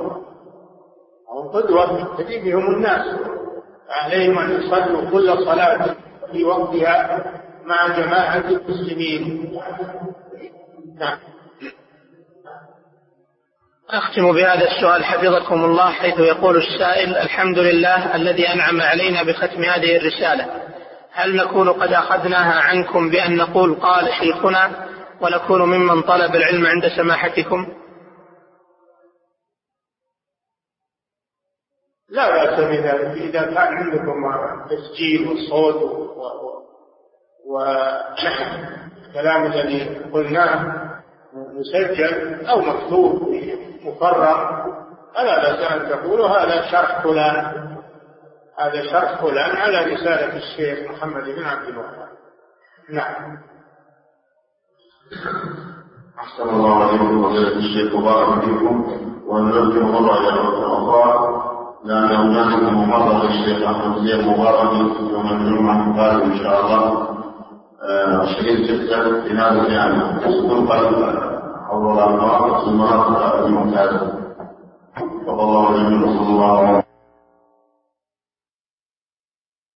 قدوة يقتدي بهم الناس. عليهم أن يصلوا كل صلاة في وقتها مع جماعة المسلمين. نعم. أختم بهذا السؤال حفظكم الله، حيث يقول السائل: الحمد لله الذي أنعم علينا بختم هذه الرسالة، هل نكون قد أخذناها عنكم بأن نقول قال شيخنا ونكون ممن طلب العلم عند سماحتكم؟ لا بأس بذلك، إذا كان عندكم تسجيل والصوت والكلام الذي قلناه مسجل أو مكتوب مفرغ، فلا بأس أن تقولوا هذا شرح فلان، هذا شرح فلان على رسالة الشيخ محمد بن عبد الوهاب. نعم. أحسن الله عليكم فضيلة الشيخ وبارك فيكم، ونرجو مرة أخرى لأن هناك محاضرة الشيخ أحمد زين مبارك يوم الجمعة القادم إن شاء الله 20/6 في هذا الجامع، تكون قد حول الأنوار في المناطق الممتازة. والله يجزاكم الله